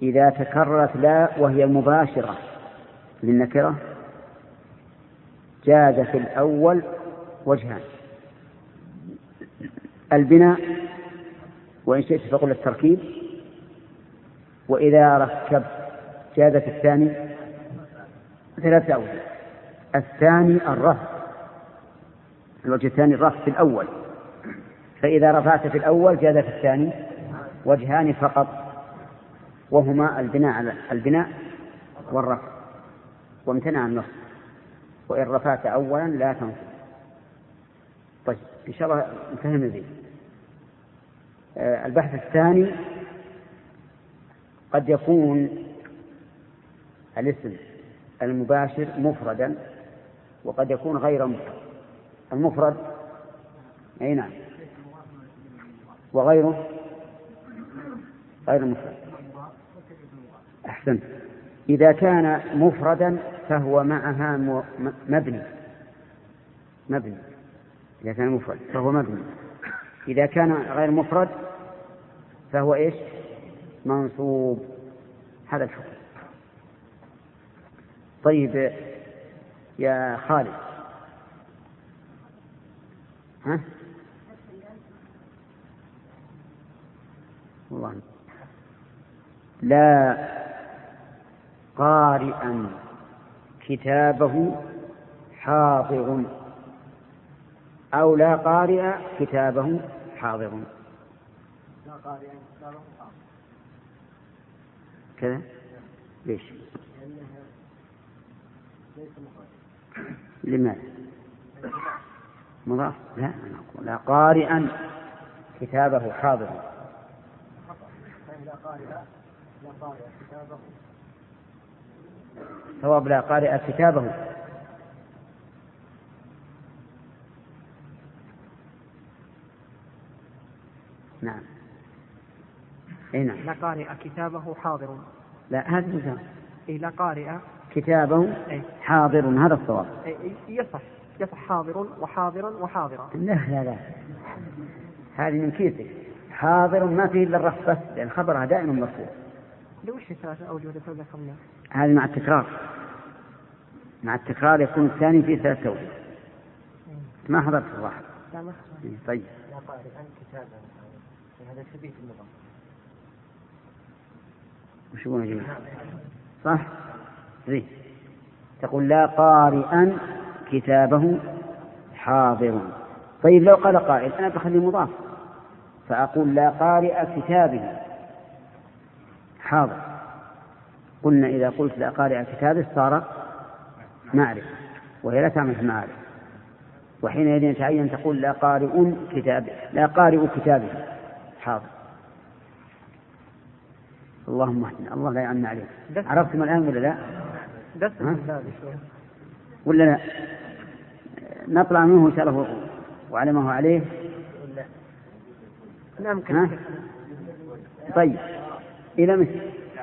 إذا تكررت لا وهي مباشرة للنكرة جاز في الأول وجهان: البناء، وإن شئت فقل التركيب، وإذا ركب جاز في الثاني 3 أوجه. الثاني الرفع، الوجه الثاني الرفع في الأول، فإذا رفعت في الأول جاز في الثاني وجهان فقط، وهما البناء والرفع، وامتنع النصب، وإن رفعت أولا لا تنصب. طيب إن شاء الله نفهم ذي. البحث الثاني: قد يكون الاسم المباشر مفردا وقد يكون غير مفرد. المفرد أي نعم، وغيره غير مفرد. أحسنت. إذا كان مفردا فهو معها مبني. إذا كان مفرد فهو مبني. إذا كان غير مفرد فهو إيش؟ منصوب. هذا الحكم. طيب يا خالد، ها؟ والله لا قارئا كتابه حاضر، أو لا قارئ كتابه حاضر. لا قارئ كتابه حاضر كذا ليش؟ لماذا؟ مضاف؟ لا، أنا أقول لا قارئا كتابه حاضر. لا قارئ كتابه. صواب لا قارئ كتابه. نعم. أي نعم. لا قارئ كتابه حاضر. لا، هذا مثال. لا قارئ كتابه حاضر، هذا الصواب. يصح حاضر وحاضرا وحاضرا. لا هذه من كيسك. حاضر ما فيه إلا الرفع بس، لأن خبرها دائما مرفوع. لوش 3 أوجه ذكرنا؟ هذه مع التكرار يكون الثاني فيه 3 أوجه. ما حضرت الواحد. طيب. لا قارئ كتابه، هذا ثبيت النظام. وش يقولون جميل؟ صح؟ ذي تقول لا قارئا كتابه حاضر. طيب لو قال قائل أنا بخلي مضاف فأقول لا قارئ كتابه حاضر. قلنا إذا قلت لا قارئ كتابه صار معرفة، وهي لا تعمل في المعارف، وحينئذ يتعين تقول لا قارئ كتابه حاضر. اللهم اهدنا، الله لا يعن عليك. عرفتم الآن ولا لا؟ ولا لا؟ نطلع منه إن شاء الله وعلمه عليه. نعم. طيب إلى مثل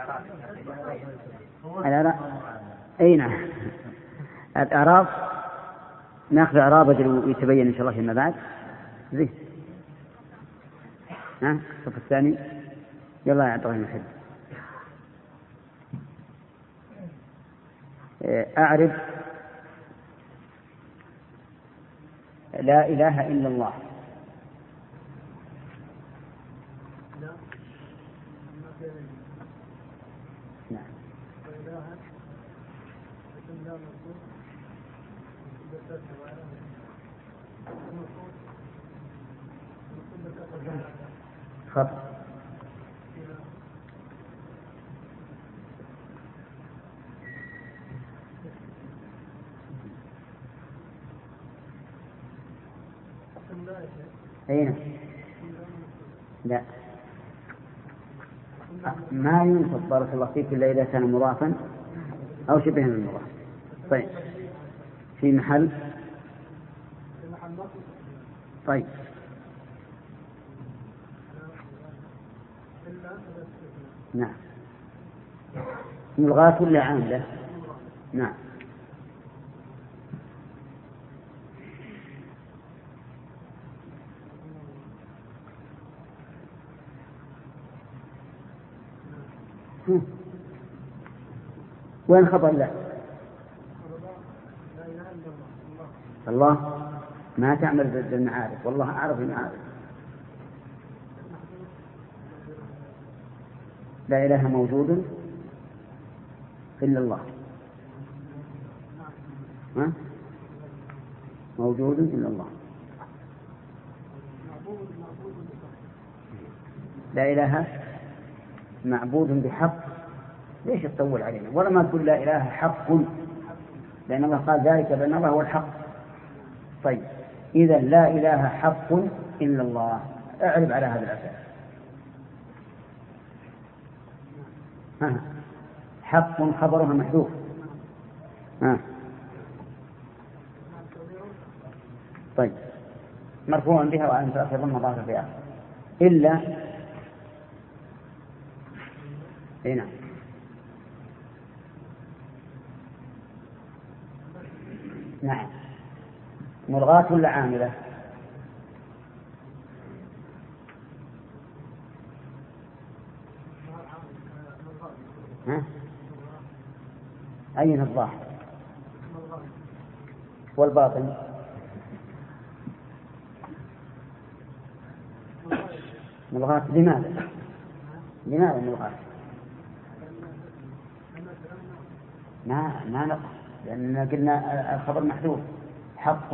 أي نعم. الأعراب نأخذ أعراب يتبين إن شاء الله فيما بعد. زين. الصف الثاني يلا يا عبد الرحمن الحج. أعرف لا إله إلا الله. نعم. خط. أين؟ لا، ما ينصب بارك الله فيك إلا إذا كان مضافا أو شبه من المضاف. طيب في محل. طيب نعم. ملغاة ولا عاملة؟ نعم. وين خبر لا؟ الله ما تعمل بالمعارف، والله أعرف المعارف. لا إله موجود إلا الله. ها؟ موجود إلا الله. لا إله معبود بحق. ليش تطول علينا؟ ولا ما تقول لا إله حق، لأن الله قال ذلك بأن الله هو الحق. طيب إذا لا إله حق إلا الله، اعرب على هذا الأساس. حق خبرها محذوف. طيب مرفوع بها وأن تأخذ المضاف في آخر إلا. هنا نعم. ملغاة ولا عاملة؟ أين الظاهر والباطن؟ ملغاة. لماذا ملغاة؟ ما نقص، لأننا قلنا الخبر محذوف. حق.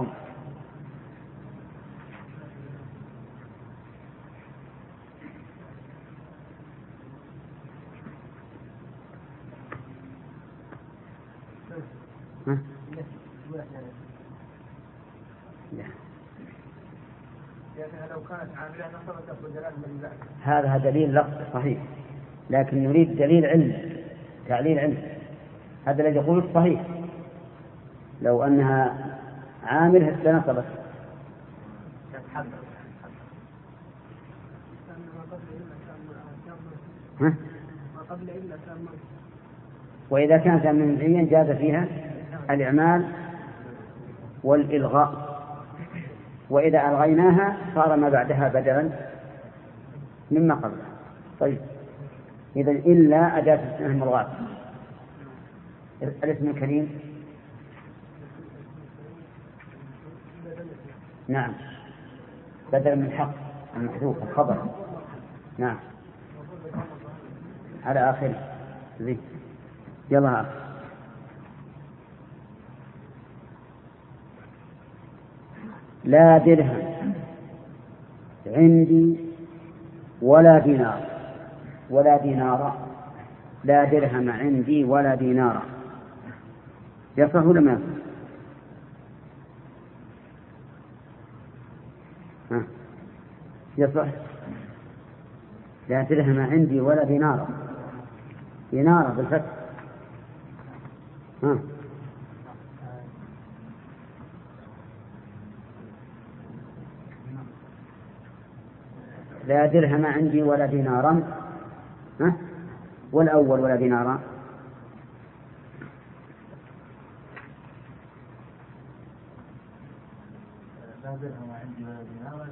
لو كانت عاملة نصبت بدلاله من بعد. هذا دليل لفظ صحيح، لكن نريد دليل علم، تعليل علم. هذا الذي يقول صحيح، لو أنها عامل لنصبت. وإذا كانت منزعيا جاز فيها الإعمال والإلغاء، وإذا ألغيناها صار ما بعدها بدلا مما قبلها. طيب إذا إلا أداة استثناء الملغاة. الاسم الكريم نعم بدل من حق المحذوف الخبر. نعم على آخره. زين يلا آخر. لا درهم عندي ولا دينار. ولا دينار. لا درهم عندي ولا دينار. يصح ولا ما يصح؟ يصح. لا درهم عندي ولا دينار. دينار بالفتح. لا درهم عندي ولا دينارا. والأول ولا دينارا. لا درهم عندي ولا دينارا.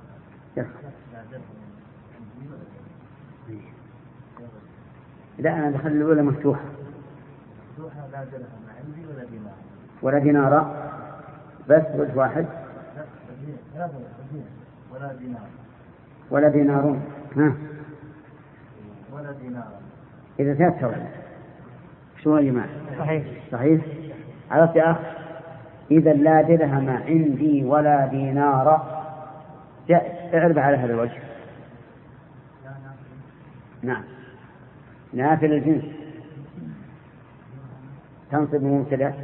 لا أنا دخل الأولى مفتوحة. لا درهم عندي ولا دينار. ولا دينارا بس وجه واحد. ولا دينار. ولا دينار. ولا دينار. إذا تذكروا شو يا جماعة؟ صحيح. عرفت يا أخ؟ إذا لا درهم عندي ولا دينار. اعرف على هذا الوجه. نعم نافل الجنس تنصب مبتدأ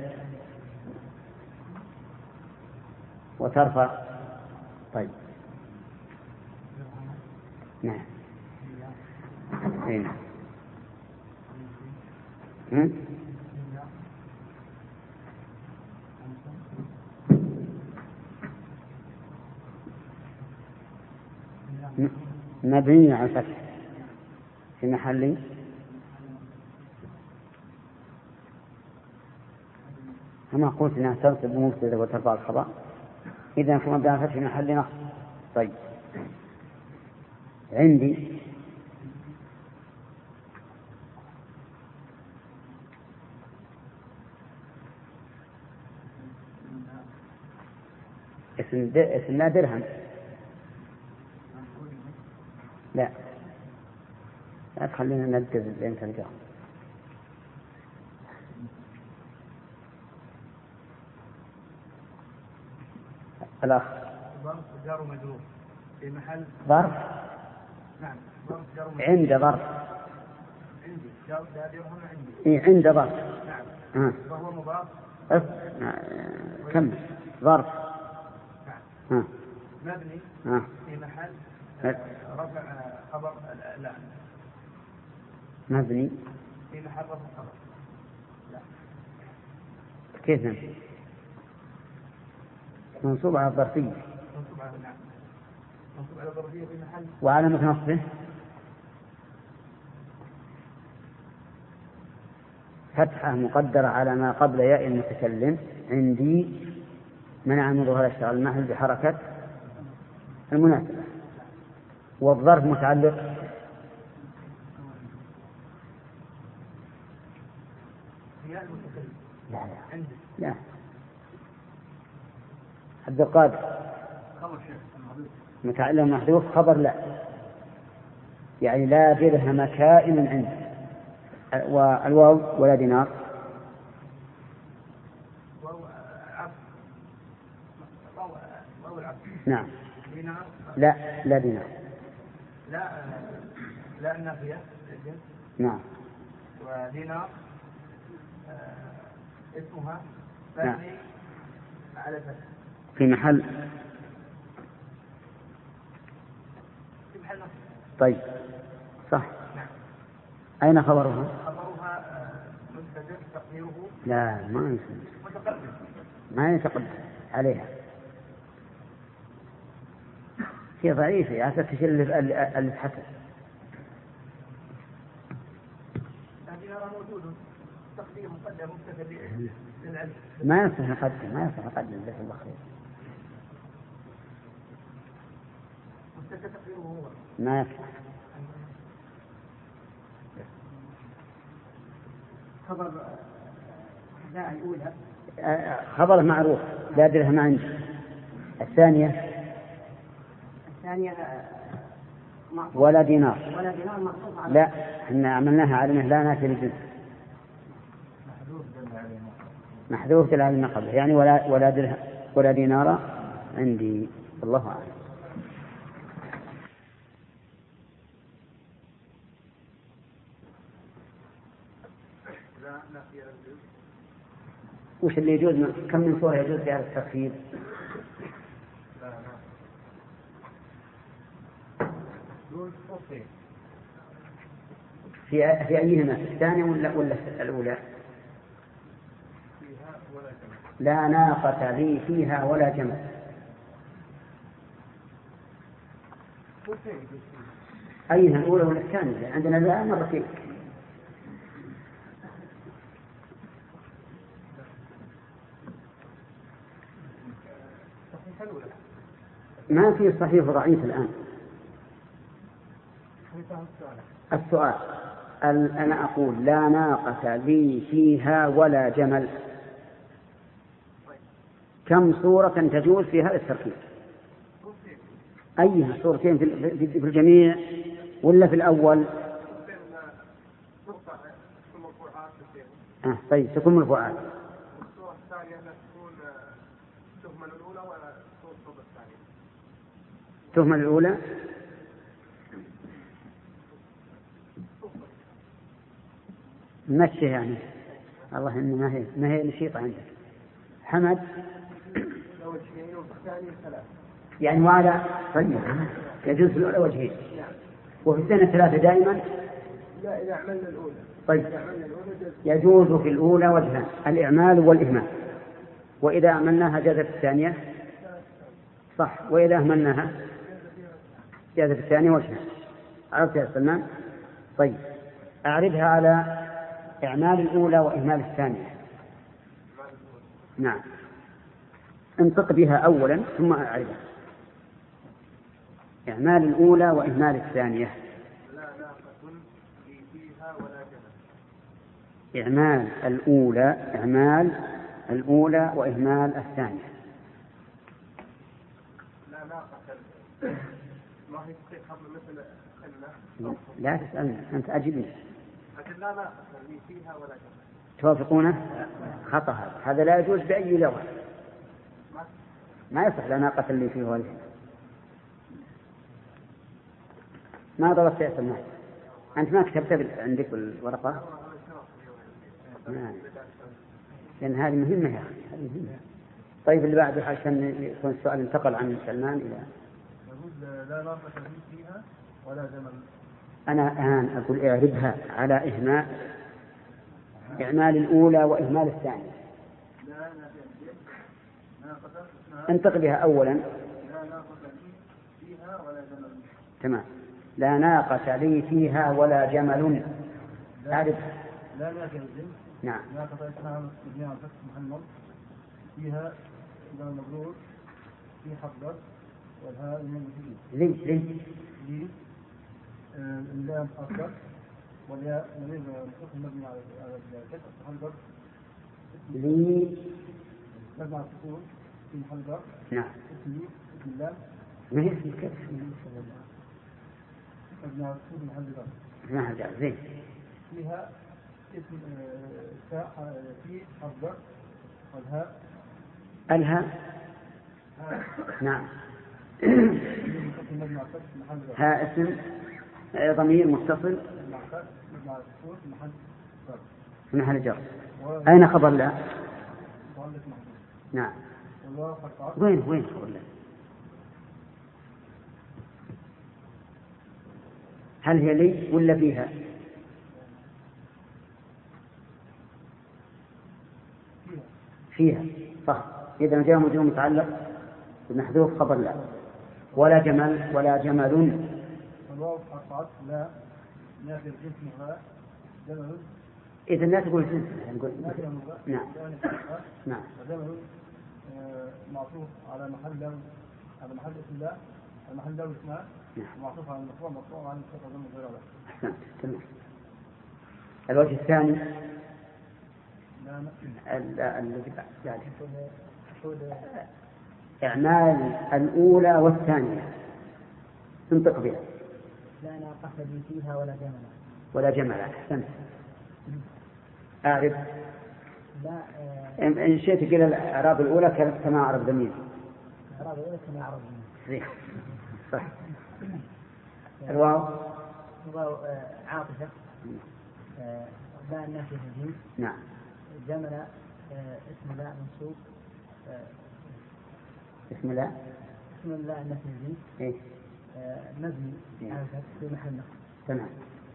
وترفع. طيب نعم هنا مبني على الفتح في محل كما قلت انها تنصب مبتدا وترفع الخبر، اذا كما مبني على الفتح في محل نصب. طيب عندي اسم لا درهم. لا تخلينا ندز لين تلقاه. الأخ ظرف جار ومجرور في محل ظرف. نعم ظرف جار ومجرور. عند ظرف. عندي جار درهم عندي. إيه عند ظرف. نعم. وهو مضاف. كم ظرف. نعم. مبني في محل رفع خبر. لا مبني في محل رفع خبر. لا كيف منصوب على الظرفية. منصوب على نعم منصوب على الظرفية في محل. وعلامة نصبه فتحة مقدرة على ما قبل ياء المتكلم عندي منع من ظهور الشغل المحل بحركة المناسبة. والظرف متعلق لا عبد القادر متعلق محذوف خبر لا، يعني لا درهم كائن عنده. والواو ولا دينار. نعم. دينار. لا دينار. لا النافية. نعم. ودينار اسمها نعم. على فتح في محل. طيب صح. نعم. أين خبرها؟ خبرها مستتر تقديره. لا ما يتقدم عليها. هي ضعيفة يا أخي تشيل اللي تحسن. تقدير مقدم مستتر للعلم. ما يصح يقدم ذلك البخير. مستتر تقديره هو. ما يصح. خبر لا الأولى. خبر معروف لا درهم عندي. الثانية ولا دينار. لا احنا عملناها على انه لا نافي للجنس. محذوف دل على ما قبله، يعني ولا درهم ولا دينار عندي. الله أعلم. وش اللي يجوز كم من صورة يجوز في هذا الترتيب؟ في أيهما الثانية ولا الأولى؟ لا ناقة لي فيها ولا جمل. أيها الأولى ولا الثانية؟ عندنا لا مرتين. ما في صحيح وضعيف الآن. السؤال أنا أقول لا ناقة لي فيها ولا جمل، كم صورة تجوز في هذا التركيب؟ أيها الصورتين في الجميع ولا في الأول؟ طيب تكون مرفوعات. الصورة الثانية تكون تهمل الأولى ولا الصورة الثانية؟ تهمل الأولى. مشي يعني الله إن ما هي نشيطة عندك حمد. يعني وعلى طيب يجوز في الأولى وجهين وفي الثانية ثلاثة دائما. لا إذا عملنا الأولى. طيب يجوز في الأولى وجهان الإعمال والإهمال، وإذا عملناها جازت الثانية صح، وإذا أهملناها جازت الثانية وجهان. عرفت يا سلمان؟ طيب أعرضها على إعمال الأولى وإهمال الثانية. نعم انطق بها أولا ثم أعرضها. إعمال الأولى وإهمال الثانية. لا ناقة فيها ولا جمل. إعمال الأولى وإهمال الثانية. ما هي تحقيق حبل مثل إلا. لا تسألني أنت أجبني. لكن لا ناقص لي فيها ولا جمل. توافقونه؟ خطأ هذا لا يجوز بأي لغة. ما يصح لا ناقة لي فيه ولا. ما ضربت يا سماح. أنت ما كتبت عندك بالورقة؟ لأن هذه مهمة يا أخي، هذه مهمة. طيب اللي بعده عشان يكون السؤال انتقل عن سلمان إلى. لا ناقة لي فيها ولا جمل. أنا الآن أقول اعربها على إعمال الأولى وإهمال الثانية. انطق بها أولا. لا ناقة لي فيها ولا جمل. تمام. لا ناقة لي فيها ولا جمل. أعرف. لا ناقة لي. نعم. ناقة اسمها مبنية على فتح محمد فيها إذا مبرور في حفظ والهاء من لي اللام أصدر والياء مبني على الكسر محل لي مبني على السكون في محل جر. نعم. اسم اللام ما هي اسم الكسر مبني على السكون محل جر. ما هذا زين. فيها اسم في حفظ والهاء الهاء. نعم. ها اسم ضمير متصل في محل جر. أين خبر لا؟ نعم. وين خبر لا؟ هل هي لي ولا فيها؟ فيها صح. إذا جاء مجرور متعلق بمحذوف خبر لا. ولا جمل ولا جمل. الواو حرف لا نافي جنسها جمل. إذا لا تقول جنس نقول. نعم. نعم. جمل معطوف على محل اسم لا المحل له اسماء. معطوف على المفعول مرفوع عن الصفة ضمن غير له. أحسنت. تمام. الوجه الثاني الذي بعد إعمال الأولى والثانية. انطق بها. لا ناقة لي فيها ولا جمل. ولا جمل. أحسنت. أعرف. لا إن شئت قل الأعراب الأولى كما أعرف ضمير. الأعراب الأولى كما أعرف ضمير. صح. الواو عاطفة. لا النافية الجنس. نعم. جمل اسم لا منصوب. اسم لا النافية الجنس. إيه؟ مبني على الفتح في محل نصب. تمام.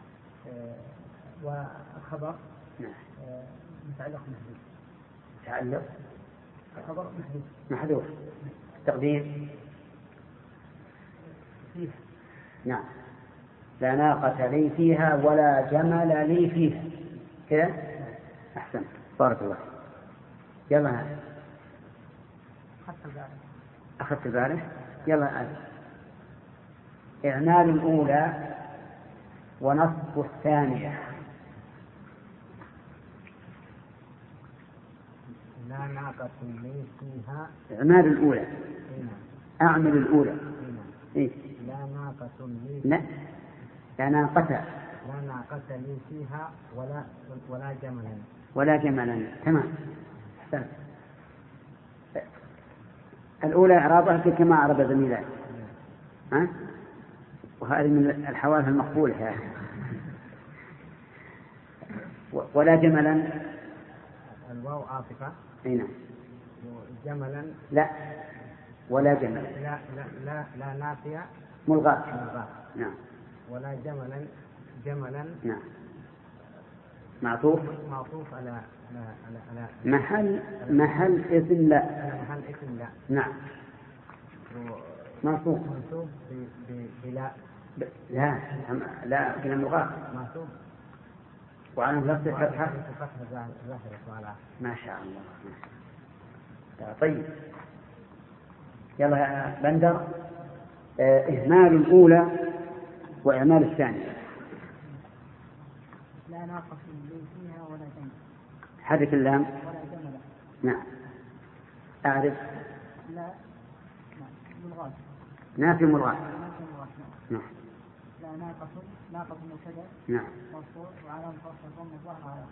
والخبر نعم. متعلق محذوف. تعلق خبر محذوف. تقدير فيه. نعم. لا ناقة لي فيها ولا جمل لي فيها كذا. أحسن. بارك الله. يلا أخذت البارح. يلا إعمال الأولى ونصب الثانية. لا ناقة لي فيها. إعمال الأولى. أعمل الأولى. إيه؟ لا ناقة لي. لا ناقة. لا ناقة لي فيها ولا جملا. ولا جملا. تمام. أحسن. الأولى إعرابها كما أعرب زميلات. ها؟ وهذه من الحوادث المقبولة. ولا جملا. الواو عاطفة. نعم. جملا. لا. ولا جمل. لا نافية. ملغاة. نعم. ولا جملا. نعم. معطوف على محل اسم لا. محل اسم لا. نعم. منصوب بلا. لا كلمة ملغاة. منصوب. وعلى لفظ الفتحة. ما شاء الله. طيب. يلا يا بندر. إهمال الأولى وإعمال الثانية. لا ناقة لي فيها ولا جمل. حرك اللام. ولا جمل. نعم. أعرف. لا ملغاة. نافي مضاف. نعم. لا ناقة مبتدأ. نعم. مرفوع وعلامة رفعه الضم الظاهر على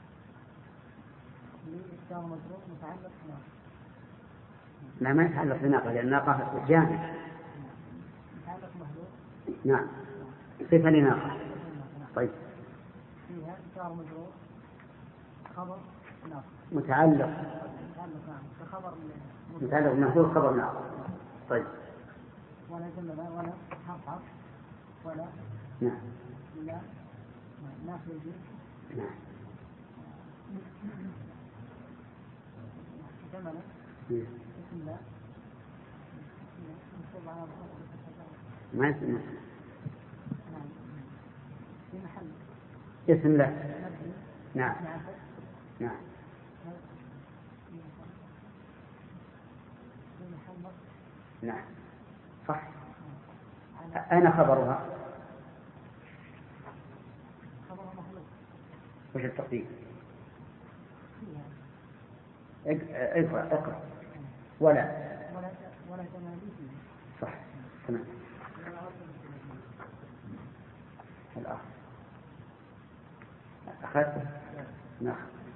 لإكثار مجرور متعلق بناقة. لا ما يتعلق بناقة لأن الناقة جامد. متعلق محذوف. نعم. صفة لناقة. طيب. فيها إكثار مجرور خبر ناقة. متعلق بمحذوف خبر ناقة. طيب. ولا جملة ولا حرف عطف ولا. نعم. لا نافي الجنس. نعم. جملة. اسم لا. ما اسم. نعم. في محل. اسم لا. نعم. نعم. نعم. صح. أين خبرها؟ خبرها مخلوق. وش التقدير؟ اقرأ. ولا تماليك. صح. تمام. الآخر أخذت. نعم.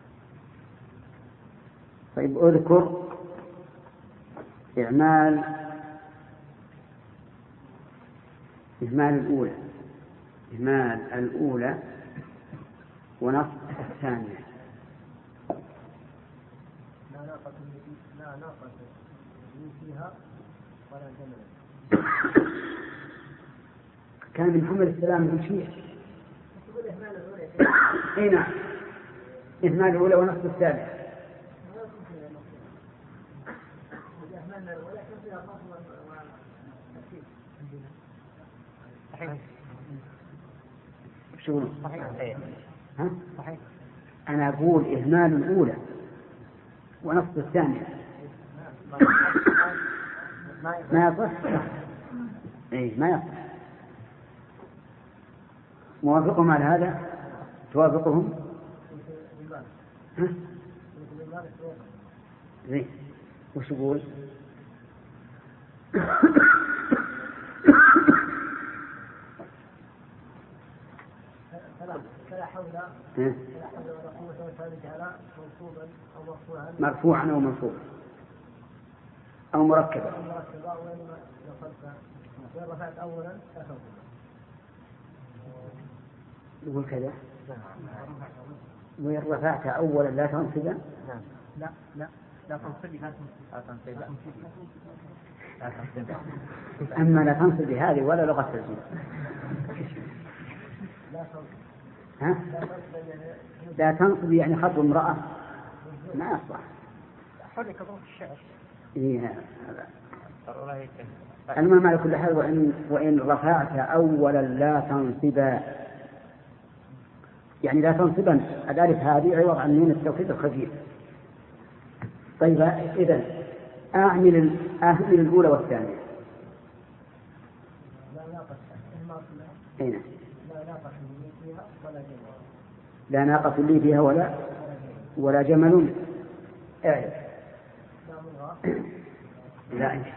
طيب أذكر إهمال الأولى ونصب الثانية. لا ناقة فيها ولا جمل. كان من حمل السلام من شيء. اي نعم. إهمال الأولى ونصب الثانية. شو صحيح. ها؟ صحيح. أنا أقول إهمال الأولى ونصب الثانية ما يصح. إيه ما يصح. موافقهم على هذا؟ توافقهم؟ ها؟ زين. وش يقول؟ فلا حول ولا قوة إلا بالله منصوبا أو مرفوعا. مرفوعا أو منصوبا أو مركبا. وإن رفعت أولا لا تنصب. يقول كذا. وإن رفعت أولا لا تنصبا. لا تنصب. أما لا تنصب هذه ولا لغة الجن. ها؟ لا تنصب يعني خطب امرأة ما يصلح. حرك ضوء الشعر. إيه المهم على كل حال وإن رفعت أولا لا تنصبا يعني لا تنصبا. الألف هذه عوض عن نون التوكيد الخفيف. طيب إذن أعمل الأولى والثانية. لا ناقة لي فيها ولا جمل. اعرف. لا انت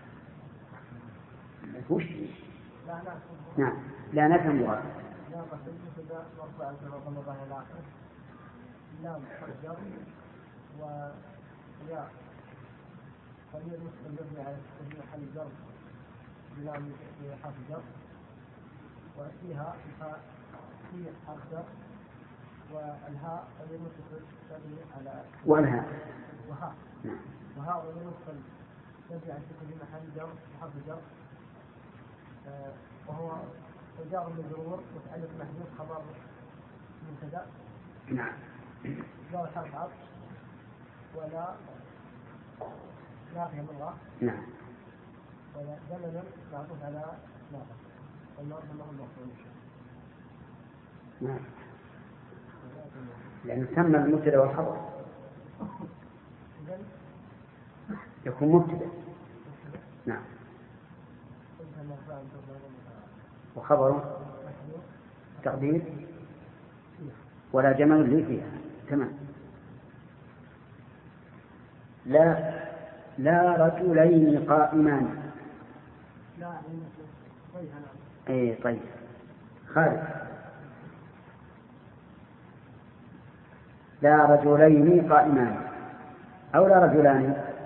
وش. نعم. لا نفهم وراء. لام حجر وياء ضمير مسلم مبني على التسمية محل جر بلام حرف جر وفيها الفاء في حرف جر والهاء ضمير مسلم مبني على والهاء وهاء ضمير مسلم مبني على التسمية محل جر حرف جر وهو جار مجرور متعلق محذوف خبر مبتدأ. نعم. لا حرف عطف ولا نافية مرة. نعم. ولا زمن معطوف على ناقة والناقة ما هو المفعول. نعم. لأن سمى المبتدأ والخبر يكون مبتدأ. نعم. وخبره تقدير ولا جمل لي فيها. تمام. لا رجلين قائمان. لا طيب اي طيب. خالد. لا رجلين قائمان أو لا رجلان.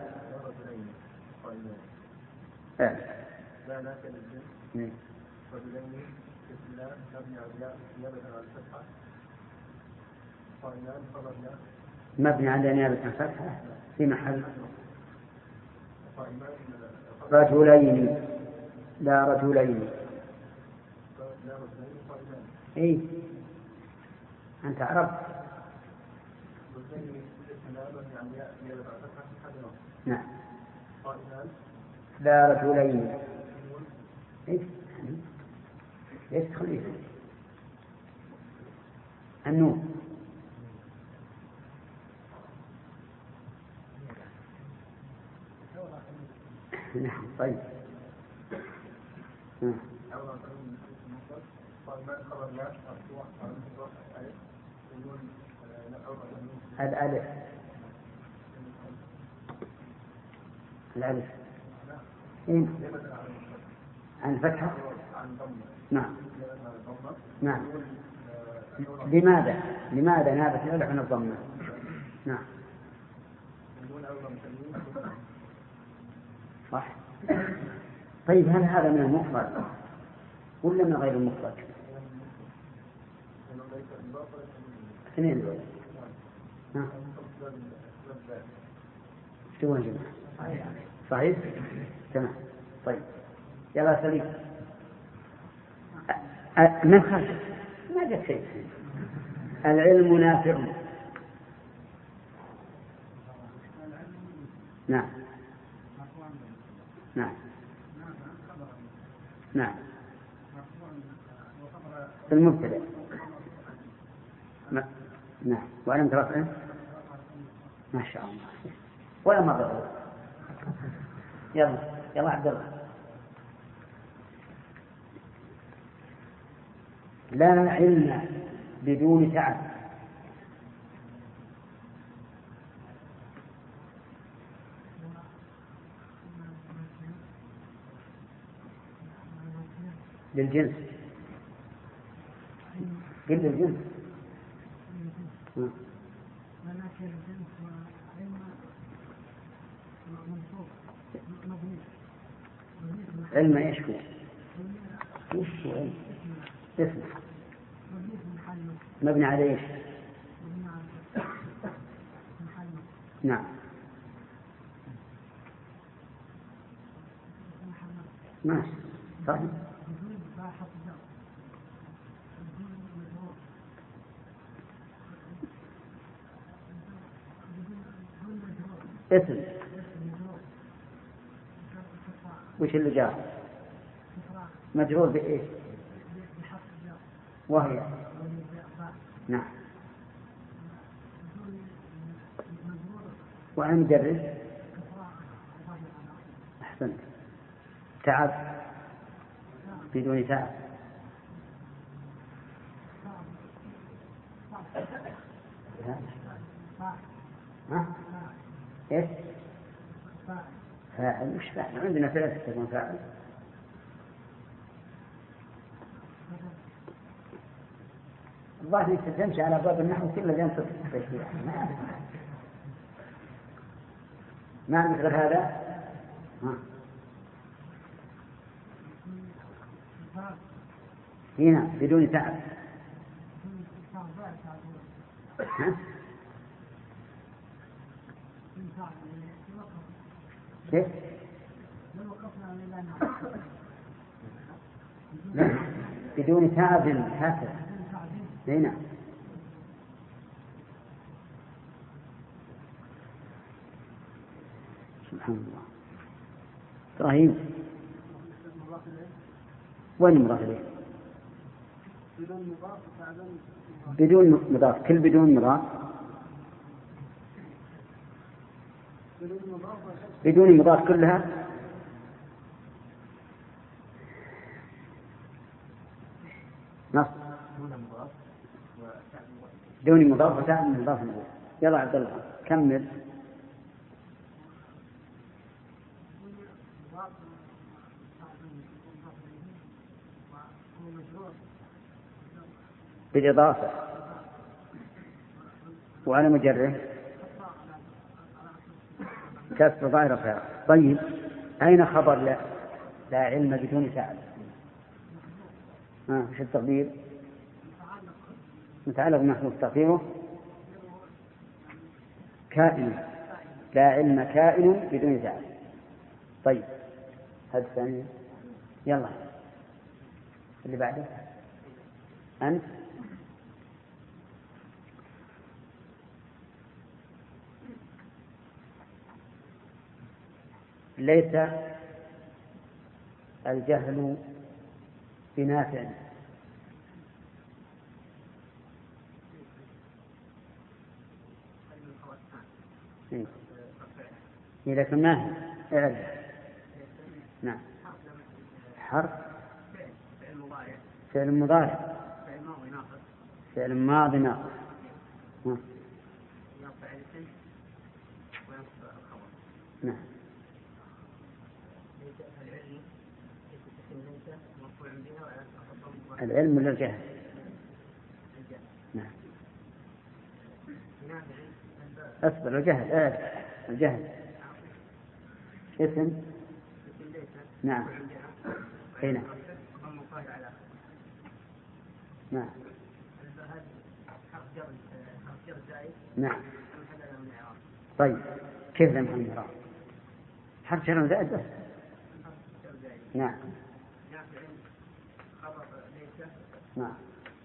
لا لا كالجن رجلين بسم الله مبني على نيابة عن الفتحة قائمان خبرنا مبني على نيابة عن الفتحة في محل رجلين. لا رجلين. اي أنت عرفت. نعم. لا رجلين. ايش تخليه النون. نعم طيب. الألف. الألف عن الفتحة. نعم نعم. لماذا نابت الألف عن الضمة؟ نعم صح. طيب هل هذا من المفرد ولا من غير المفرد؟ اثنين. شو وجهه؟ صحيح. تمام. طيب يلا سليم. من خرج ما جاء شيء. العلم نافع. نعم نعم نعم. المبتدأ. نعم. وعلم رفعه ما شاء الله ولا مرة. يلا عبد الله. لا علم بدون تعب. للجنس. قل للجنس. علم ايش هو؟ وش هو علم؟ اسم مبني على ايش؟ نعم ماشي صحيح. اسم وش اللي جاء؟ مجرور بإيش؟ وهي نعم. وعن مجرد أحسنت. تعب بدون تعب. ها؟ إيش؟ فاعل. مش فاعل. عندنا ثلاثة تكون فاعل. الظاهر تمشي على باب النحو كل الذين تستطيع. ما عندك غير هذا؟ هنا بدون تعب. ها؟ كيف؟ لا بدون تعب هكذا. هنا سبحان الله. إبراهيم وين مضاف إليه؟ بدون مضاف. كل بدون مضاف. بدون مضاف كلها. نص بدون مضاف وتاء مضاف إليه. يلا عبد الله كمل. بالإضافة وعلى مجره كسر ظاهر فعل. طيب أين خبر لا علم بدون فعل؟ وش التقدير؟ متعلق محذوف تقديره كائن، لا علم كائن بدون فعل. طيب هذا الثاني. يلا اللي بعده أنت. ليس الجهل بنافع. لكن ما هي نعم حرف فعل مضارع فعل ماضي ناقص نعم. العلم ولا الجهل؟ نعم. أصبر الجهل الجهل اسم نعم هنا نعم نعم. طيب كيف لم يكن إعراب؟ حرف جر زائد بس. نعم نعم.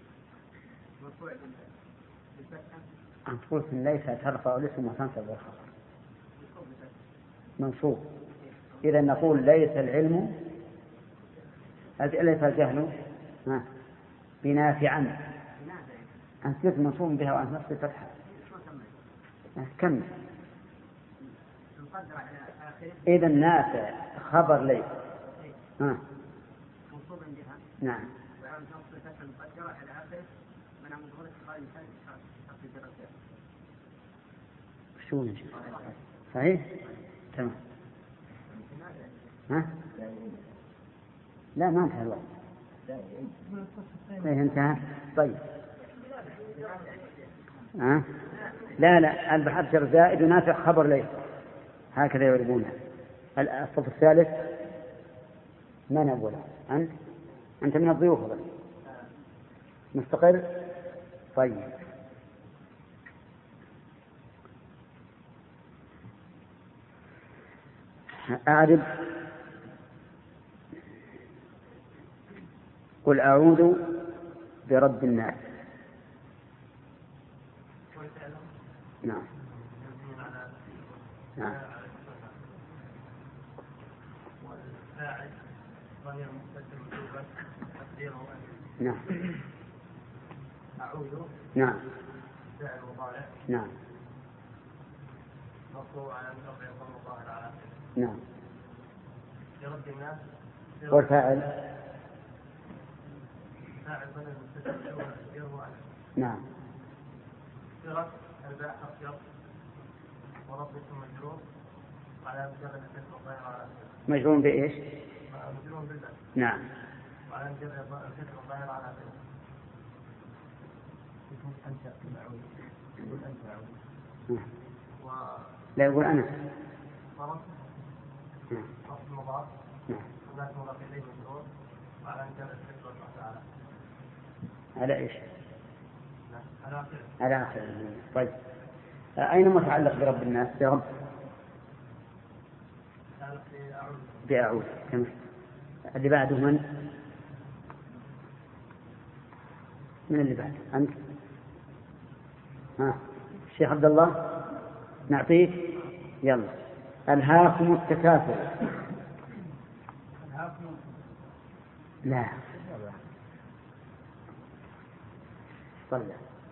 منصوب ليس ترفع الاسم وتنصب الخبر منصوب. إذا نقول ليس العلم ليس الجهل بنافعا. أنت قلت منصوب بها وأنت نفس الفتحة. كمل. إذا نافع خبر ليس منصوب بها نعم. وعن نصب الفتحة المقدرة على آخره منع من ظهور استقرار الإنسان حرف الجر. شو صحيح تمام. لا ما انتهى الوقت. انتهى. طيب لا البحث جر زائد ونافع خبر ليس هكذا يعربونها. الصف الثالث من أوله؟ أنت من الضيوف بس مستقر. طيب أعرف. قل أعوذ برب الناس. نعم نعم. نعم أعوذ نعم فعل مضارع نعم مرفوع على الرفع والضم الظاهر على نعم. لرب الناس والفاعل فاعل بدل مستتر يروى عنه. نعم. صيغة الباء حرف جر ورب اسم مجرور على مجرد الكسر الظاهر على مجرور بإيش؟ مجرور بالله. نعم. وعلى مجرد الكسر الظاهر على أنت أعوذ يقول أنت أعوذ لا يقول أنا. فرص رفع مضاف وذات مضاف إليه مجرور وعلى مجرد الكسر الله تعالى على إيش؟ على آخره. طيب أين متعلق برب الناس؟ برب بأعوذ. تمام. اللي بعده من اللي بعده؟ أنت الشيخ عبد الله نعطيك. يلا. ألهاكم التكاثر. لا طلع.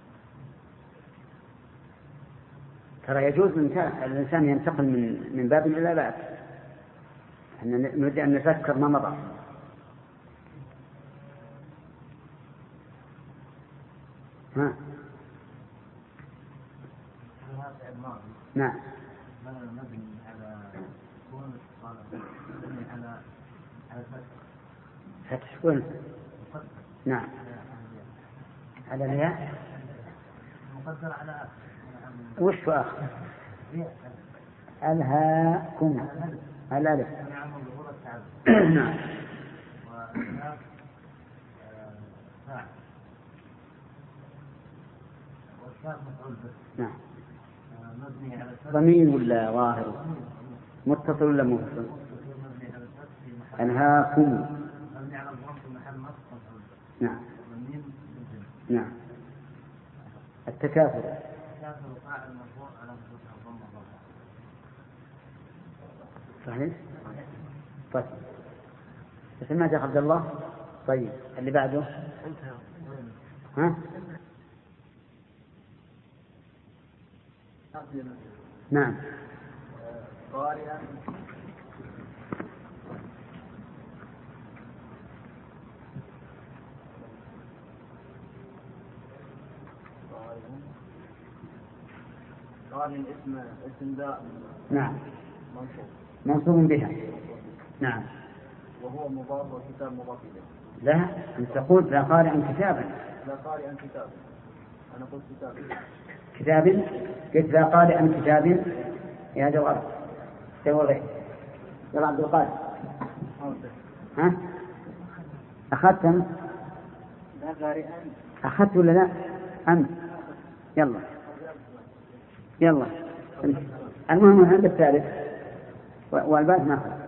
ترى يجوز الإنسان ينتقل من باب إلى باب. احنا نريد أن نذكر ما مضى. نعم. فتح وين؟ نعم. على الياء مقدر على وش آخر؟ ألهاكم الألف. نعم ظهور التعب. نعم. وهناك فاعل والكاف مفعول به. نعم. مبني على الفتح. ضمير ولا ظاهر؟ متصل ولا منفصل؟ مبني على الفتح في محل. ألهاكم. مبني على الضم في محل نصب مفعول به. نعم. والميم مجرد. نعم. التكاثر. كافر فاعل مرفوع على فتح الضم الظاهر. صحيح؟ طيب. بس ما جاء عبد الله. طيب اللي بعده. ها؟ نعم. قارئا قارئ اسم داء. نعم. منصوب. منصوب بها. نعم. وهو مضاف وكتاب مضاف إليه. لا أنت تقول لا قارئا كتابا. لا قارئا كتاب. أنا قلت كتاب. كتاب قلت لا قارئا كتاب. يا جواب غير يلا عبد القادر. ها أخذتم؟ لا قارئا. أخذت ولا لا؟ أنت يلا يلا المهم هذا الثالث والباقي ما أخذ.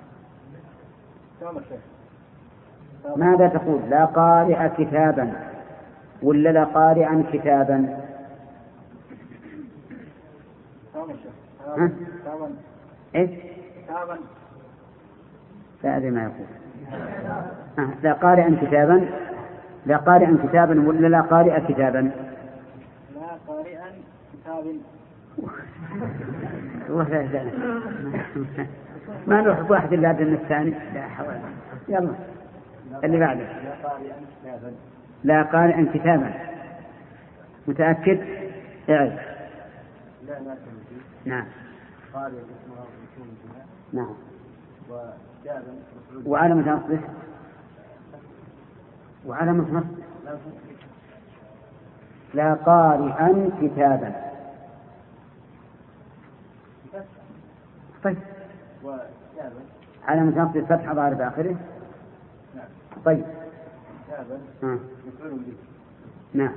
ماذا تقول؟ لا قارئ كتابا ولا لا قارئا كتابا؟ ها؟ إيش؟ لا أدري ما يقول. لا قارئا كتابا. لا قارئا كتابا ولا لا قارئ كتابا؟ لا قارئا كتاب. ما نروح بواحد إلا من الثاني. لا حول. يلا اللي بعده. لا قارئا كتابا. لا قارئا كتابا. متأكد؟ اعرف. لا تمشي. نعم. قارئ اسمها ويكون بها. نعم. وكتابا. وعلامة نصبه. وعلامة نصبه. لا قارئا كتابا. طيب. وكتابا. علامة نصب الفتح ظاهر بآخره. نعم. طيب. كتابا. مفعول به. نعم.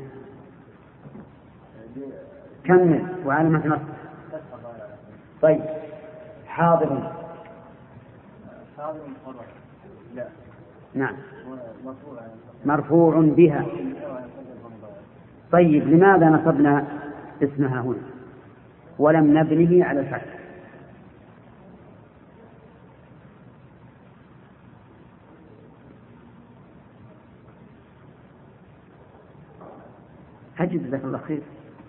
كمل. وعلامة نصب. طيب. حاضر. حاضر مقرر. لا. نعم. مرفوع. مرفوع بها. طيب لماذا نصبنا اسمها هنا ولم نبنه على الفتح؟ أجب جزاك الله خير.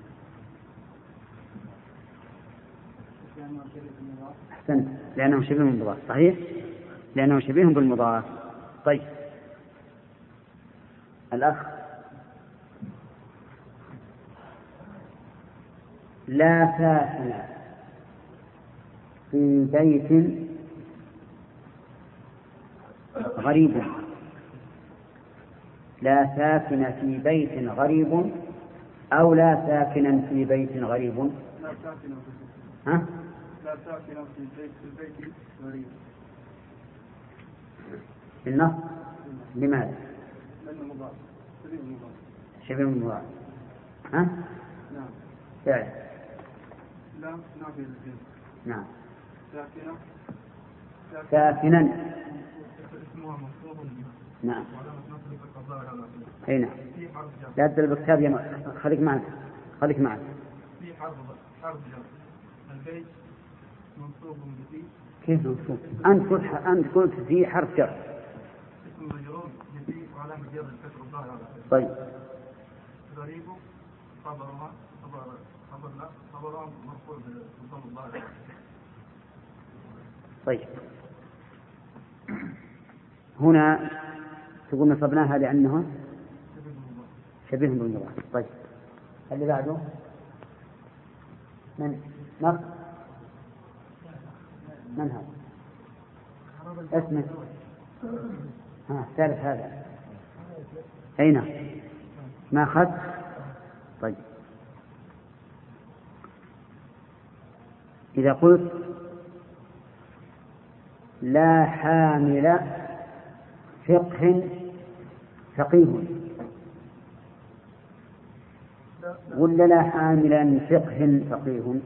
أحسنت. لأنه شبيه بالمضاف. صحيح لأنه شبيه بالمضاف. طيب الأخ. لا ساكن في بيت غريب. لا ساكن في بيت غريب أو لا ساكنا في بيت غريب. لا ساكن. ها؟ لا ساكن في البيت غريب. النص لماذا؟ لأنه مضاف. شبيه المضاف. ها؟ نعم. فعل. لا نافية للجنس. نعم. ساكنة. ساكنا. اسمها منصوب. نعم. وعلامة نصبه القضاء على آخره. أي نعم. في حرف جر. لا تدل بالكتاب يا خليك معنا. خليك معنا. في حرف جر. البيت منصوب به. كيف منصوب؟ أنت قلت في حرف جر. اسم مجرور به وعلامة جر الكسر الظاهر على آخره. طيب. غريب خبرها مرفوع بالضم الظاهر على آخره. طيب هنا تقول نصبناها لأنه شبيه بالمضاف. طيب اللي بعده من نص من هذا اسمه ثالث هذا أين ما أخذ. طيب إذا قلت لا حامل فقه فقيه ولا لا حامل فقه فقيه؟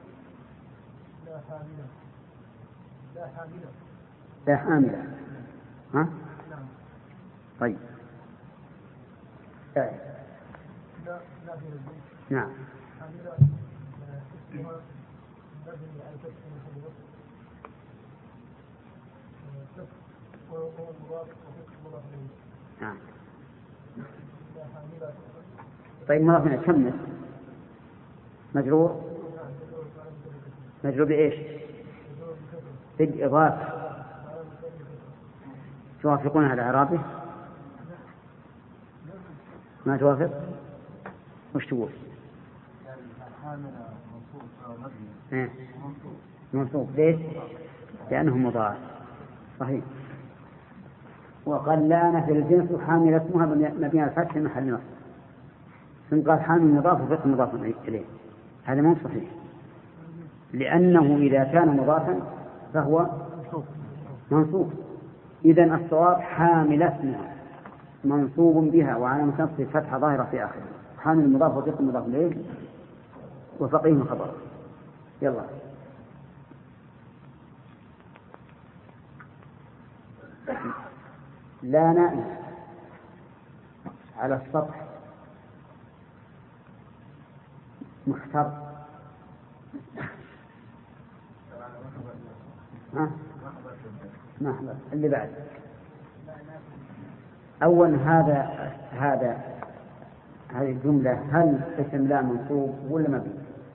لا حامل. ها؟ طيب نعم. نعم. طيب مرافق كمل. مجرور بإيش؟ بالإضافة. توافقون على إعرابه؟ ما توافق؟ وش تقول؟ منصوب. ليش؟ لأنه مضاعف. صحيح. وقال لا في الجنس حامل اسمها مبني على الفتح في محل نصب. ثم قال حامل مضاف وفقه مضاف إليه. هذا مو صحيح، لأنه إذا كان مضافا فهو منصوب. إذن الصواب حامل اسمها منصوب بها وعلى نصب فتحة ظاهرة في آخره. حامل مضاف وفقه مضاف إليه وفقيه خبر. يلا لا نائم على السطح محتر. محضر. اللي بعد أول هذه الجملة هل اسم لا منصوب ولا مبني؟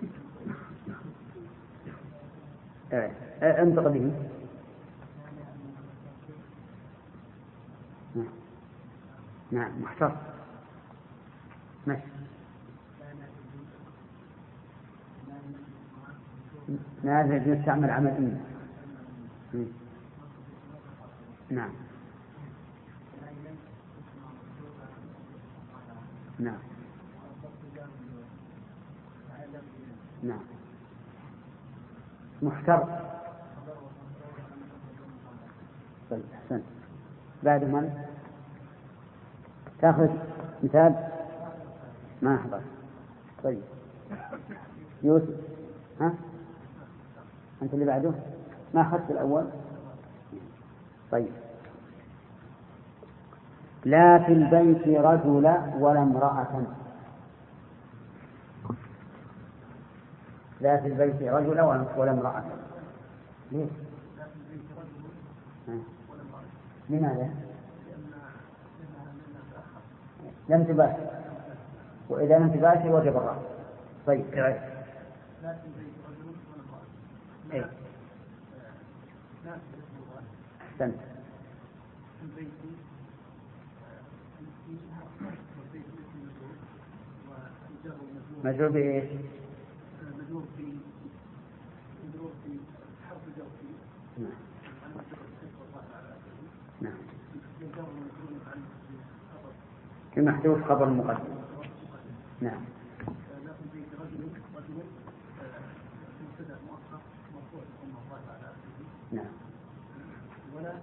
انطق به. نعم محتر. ماشي. نازل يستعمل عمل إن. نعم. نعم. نعم. محتر. طيب أحسنت. بعد من تأخذ مثال ما أحضر. طيب يوسف. ها أنت اللي بعده ما أخذت الأول. طيب لا في البيت رجل ولا امرأة. لا في البيت رجل ولا امرأة. ليه؟ لماذا؟ لم تباشر، وإذا لم تباشر وجب الرفع. طيب تعال. لا في البيت رجل ولا امرأة. إيه؟ أحسنت. مجرور بإيش؟ مجرور في حرف جر فيه. نعم. كمحذوف خبر مقدم. نعم. نعم. ولا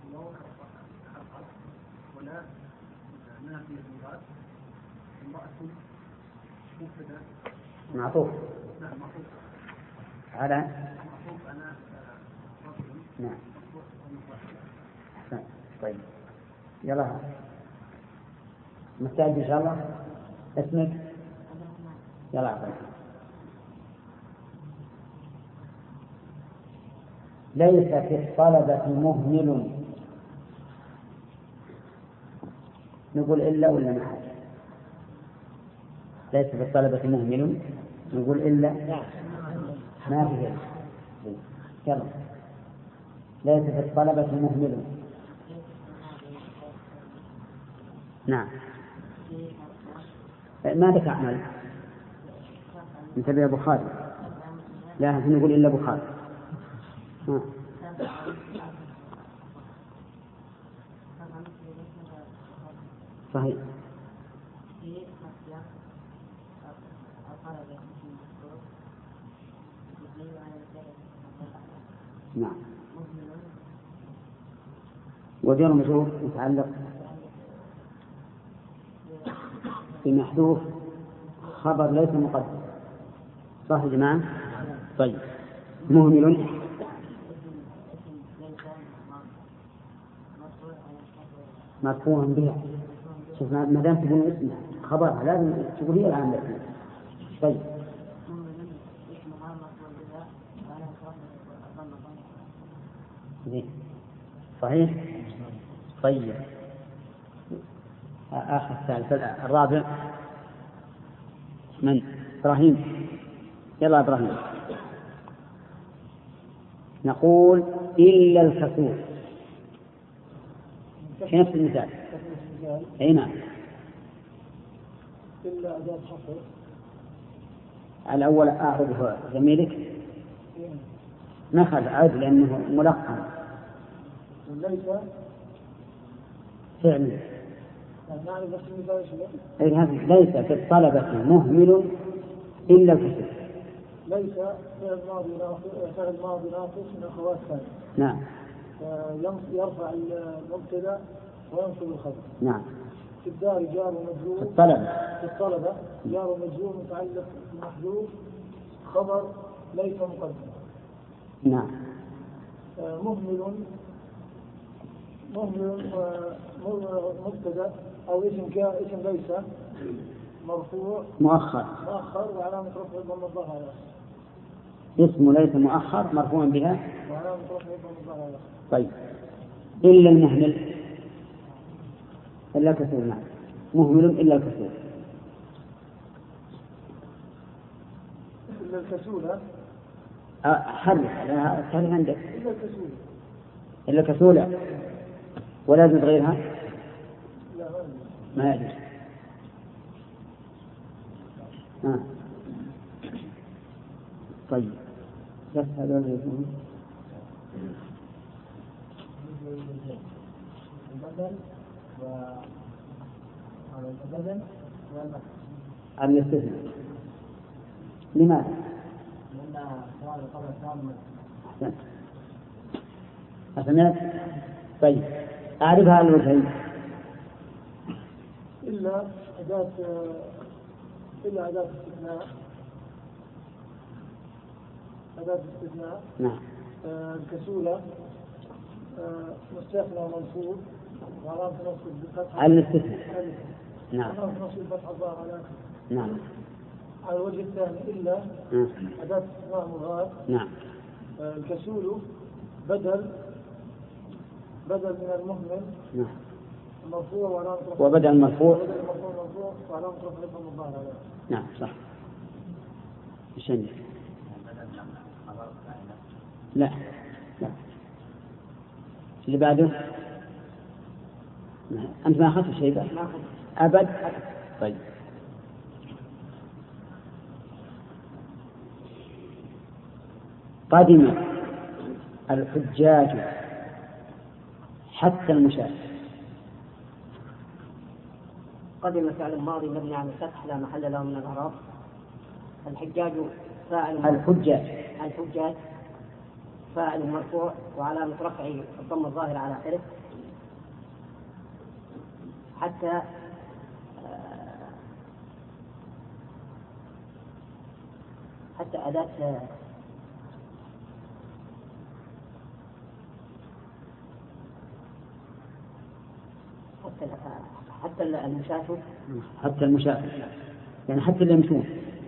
ولا نافية المراد. امرأة مبتدأ معطوف. نعم معطوف على معطوف أنا رجل. نعم. طيب يلا مستعد إن شاء الله. اسمك يلا عطيك. ليس في الطلبة مهمل. نقول إلا ولا ما؟ ليس في الطلبة مهمل نقول إلا ما في. يلا ليس في الطلبة مهمل. نعم. ماذا تعمل؟ انتبه أبو خالد. لا نقول إلا أبو خالد. صحيح. نعم. وجر مجرور يتعلق بمحذوف خبر ليس مقدم، صح يا جماعة؟ طيب مهمل مرفوع بها. شوف ما دام تقول اسمها خبرها لازم تقول هي العامة. طيب صحيح. طيب آخر الثالث الرابع من؟ إبراهيم. يلا إبراهيم. نقول إلا الكسول في نفس المثال. أي نعم. إلا أداة حصر. الأول أعرضه زميلك نخذ عاد لأنه ملقن. ليس فعلا. يعني بس المثال أي هذا ليس في الطلبة مهمل إلا الكسول. ليس فعل ماضي ناقص من أخوات ثانية. نعم. يرفع المبتدأ وينصب الخبر. نعم. في الدار جار ومجرور. في الطلبة جار ومجرور متعلق بمحذوف خبر ليس مقدم. نعم. مهمل مبتدأ أو اسم ليس مرفوع مؤخر وعلامة رفعه ضم الظاهر. اسم ليس مؤخر مرفوع بها وعلامة رفعه ضم الظاهر. طيب إلا المهمل إلا الكسول. نعم. مهمل إلا الكسول. إلا الكسول حرف عندك. إلا الكسول. إلا الكسول ولا يجوز غيرها؟ لا ما يجوز. طيب بس هذا يكون البدل الاستثناء. لماذا؟ لأن سؤال قبل الثامن. أحسنت. طيب أعرفها على الوجهين. إلا أداة استثناء. نعم. الكسولة مستثنى ومنصوب وعلامة نصب بالفتحة. على الاستثناء. نعم. علامة نصب بالفتحة الظاهرة. نعم. على الوجه الثاني إلا أداة استثناء مضاف. نعم. الكسول بدل من المهمل. نعم. المرفوع وعلامة رفعه. وبدل المرفوع وعلامة رفعه الظاهرة. نعم صح. شنو؟ لا اللي بعده. أنت ما أخذت شيء بعد؟ أبد. طيب قدم الحجاج حتى المشاة. قدم فعل ماضي مبني على الفتح لا محل له من الإعراب. الحجاج فاعل الحجاج فاعل مرفوع وعلامة رفعه الضم الظاهر على آخره. حتى أداة حتى المشاة يعني حتى اللي يمشون.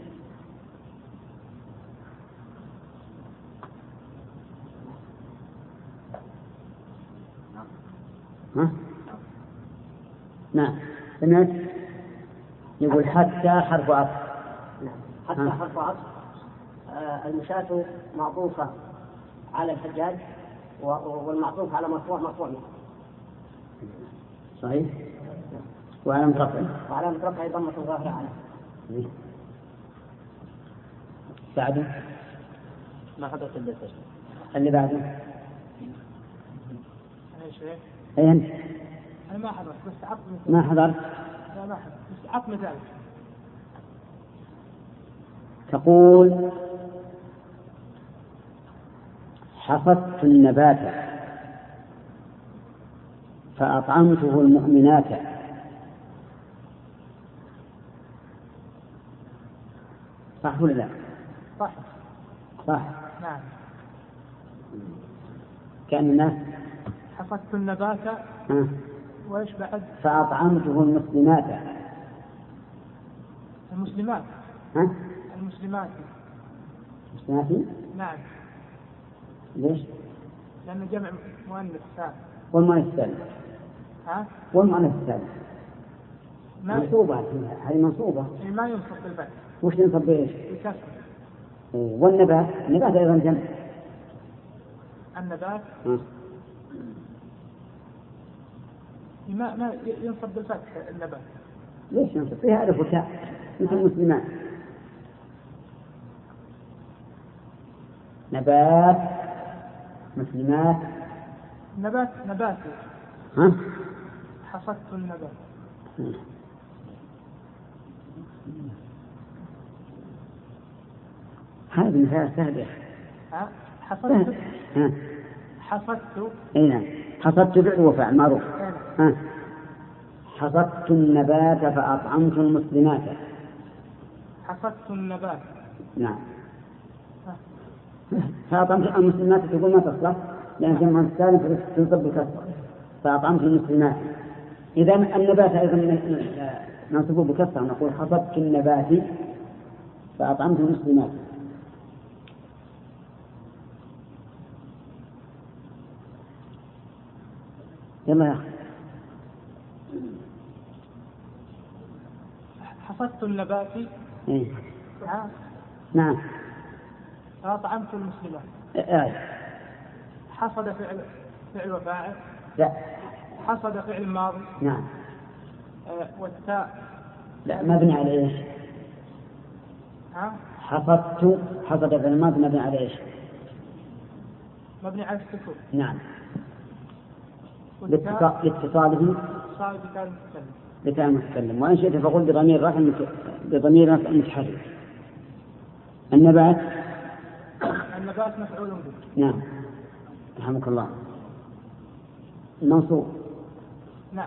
نعم. سمعت يقول حتى حرف عطف. حتى حرف عطف. المشاة معطوفة على الحجاج والمعطوف على مرفوع منه. صحيح. وعلامة رفعه ضمة ظاهرة على. بعده ما حضرت الدرس. اللي بعده. أي شيء. أي أنت؟ أنا ما حضرت بس عطف مثال. ما حضرت؟ لا ما حضرت بس عطف مثال. تقول حصدت النبات فأطعمته المؤمنات. صح ولا لا؟ صح. صح. نعم. كان الناس حصدت النبات وإيش بعد؟ فأطعمته المسلمات. المسلمات. ها؟ المسلمات. مسلمات؟ نعم. ليش؟ لأنه جمع مؤنث سالم. والمؤنث السالم. ها؟ والمؤنث السالم. منصوبة، هذه منصوبة. ما ينصب بالبعث. وش ينصب بإيش؟ بالكسر. والنبات، النبات أيضا جمع. النبات ما ينصب بالفتح النبات. ليش ينصب؟ فيها ألف وتاء مثل المسلمات. نبات مسلمات. نباتي. ها؟ حصدت النبات. هذا مثال سهل. حصدت. اي نعم. حصدت فعل وفعل معروف. حصدت النبات فأطعمت المسلمات. حصدت النبات. نعم. فأطعمت المسلمات تقول ما تصلح لأن جمع السالم تنصب بكسر. فأطعمت المسلمات. إذا النبات أيضا ننصبه بكسر، نقول حصدت النبات فأطعمت المسلمات. يلا يا أخي. حصدت النبات. إيه؟ نعم. فأطعمت المسلمات. حصد فعل وفاعل. لا. حصد فعل ماضي. نعم. والتاء. لا، مبني على ايش؟ حصد فعل ماضي مبني على ايش؟ مبني على السكون. نعم. لاتصاله بتاء المتكلم. وإن شئت فقل بضمير رفع متحرك. النبات مفعول به. نعم. رحمك الله. منصوب. نعم.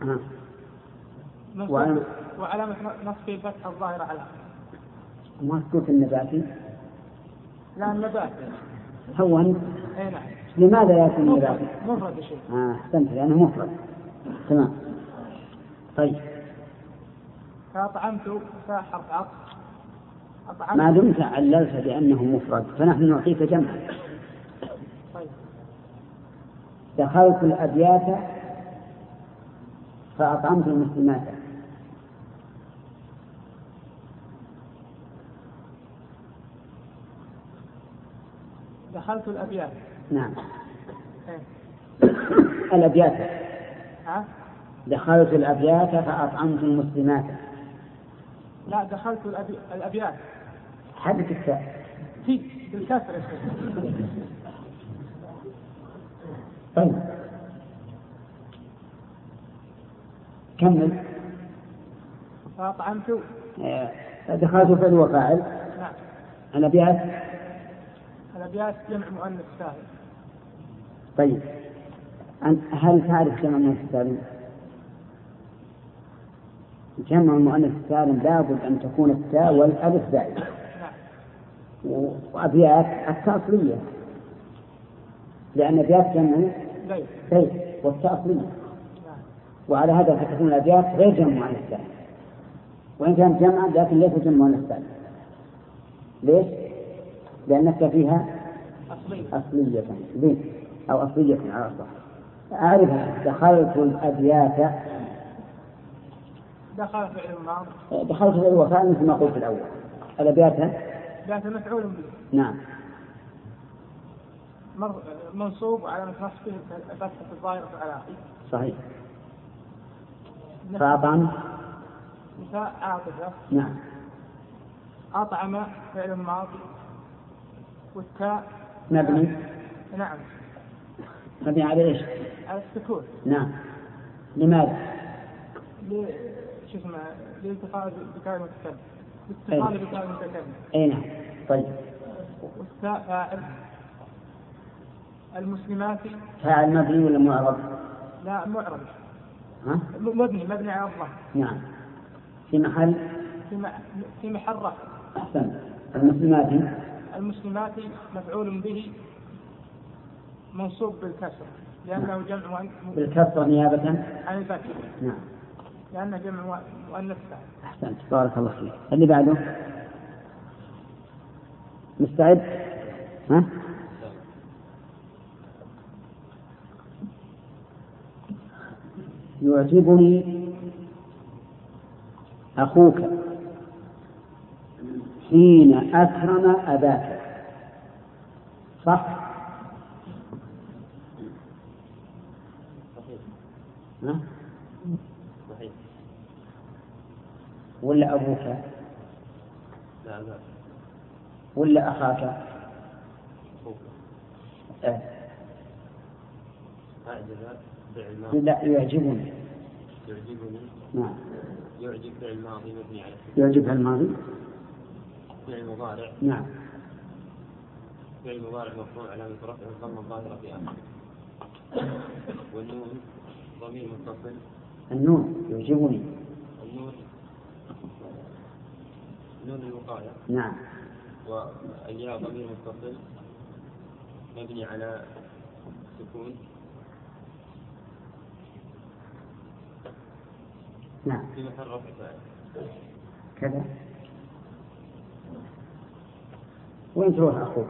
وعلامة نصبه الفتحة الظاهرة على مسكوت النباتي. لا، النبات هو أنت. أي نعم. لماذا يأتي النباتي؟ مفرد شيء. أحسنت، لأنه مفرد. تمام. طيب. فأطعمت حرف عطف. ما دمت عللت بأنه مفرد فنحن نعطيك جمعا. طيب. دخلت الأبيات فأطعمت المسلمات. دخلت الأبيات. نعم. الأبيات. دخلت الأبيات فأطعمت المسلمات. لا، دخلت الأبيات. حدث التاء. بالكسر. طيب. كمل. فأطعمت. دخلت فعل وفاعل. نعم. الأبيات جمع مؤنث سالم. طيب. هل تعرف جمع المؤنث السالم؟ جمع المؤنث السالم لابد أن تكون التاء والألف زائدة. نعم. وأبيات التاء أصلية، لأن أبيات جمع بيت والتاء أصلية. نعم. وعلى هذا فتكون الأبيات غير جمع مؤنث سالم، وإن كانت جمعا لكن ليس جمع مؤنث سالم. ليش؟ لأنك فيها أصلية. ليه؟ أو أصلية على الصح. أعرفها. دخلت الأبيات. دخل فعل الماضي. دخلت فعل وفاعل مثل ما قلت في الأول. الأبيات مفعول به. نعم. منصوب وعلى نصبه فتحة الظاهرة على آخره. صحيح. فأطعم. عاطفة. نعم. أطعم فعل ماضي والتاء مبني. نعم. مبني على ايش؟ على السكون. نعم. لماذا؟ لالتقاء بكلمة الكلمة. باتصال بتاء المتكلم. أي نعم. طيب. والتاء فاعل. المسلمات فاعل مبني ولا معرب؟ لا معرب. ها؟ مبني على الضم. نعم. في محل في محل رفع. أحسن. المسلمات مفعول به منصوب بالكسر لأنه جمع بالكسر نيابة عن الفتح. نعم. لأنه جمع مؤنث. أحسنت. بارك الله فيك. اللي بعده مستعد؟ ها؟ يعجبني أخوك حين أكرم أباك. صح؟ ها؟ ولا أبوك؟ لا. ولا أخاك؟ لا يعجبني. نعم. يعجب فعل ماضي مبني على يعجب الماضي. فعل مضارع. نعم. فعل مضارع مرفوع علامة رفعه الضمة الظاهرة في آخره. والنون ضمير متصل. النون يعجبني. نون الوقاية. نعم. والياء ضمير متصل مبني على سكون. نعم. في محل رفع فاعل. كذا. وين تروح أخوك؟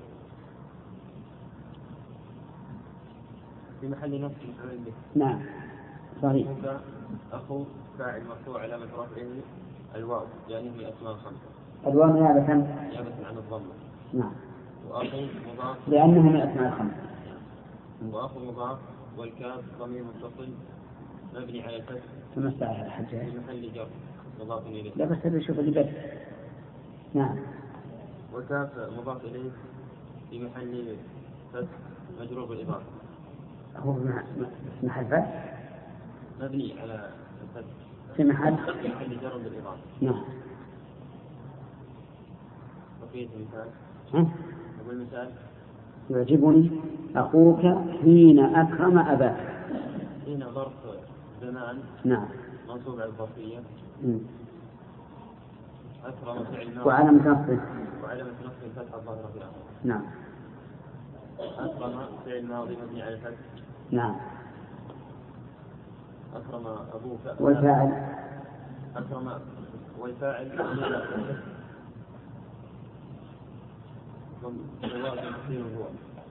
في محل نصب مفعول به. نعم. صحيح. أخو فاعل مرفوع علامة رفعه الواو يعني هي أسماء خمسة. الواو نيابة عن الضمة. نعم. وأخو مضاف لأنه من الأسماء الخمسة. وأخو مضاف والكاف ضمير متصل مبني على الفتح. ثم استعار الحجاج. في محل جر مضاف إليه. لا بس هذا شوف اللي بس. نعم. والكاف مضاف إليه في محل فتح مجرور بالإضافة. هو في محل فتح. مبني على الفتح. في محل جر بالإضافة. نعم. بقية المثال. أقول مثال. يعجبني أخوك حين أكرم أباك. حين ظرف زمان. نعم. منصوب على الظرفية. أكرم فعل ماضي. وعلامة نصبه الفتح الظاهرة في آخره. نعم. أكرم فعل ماضي مبني على الفتح. نعم. أكرم أبوك. والفاعل. أكرم والفاعل هو.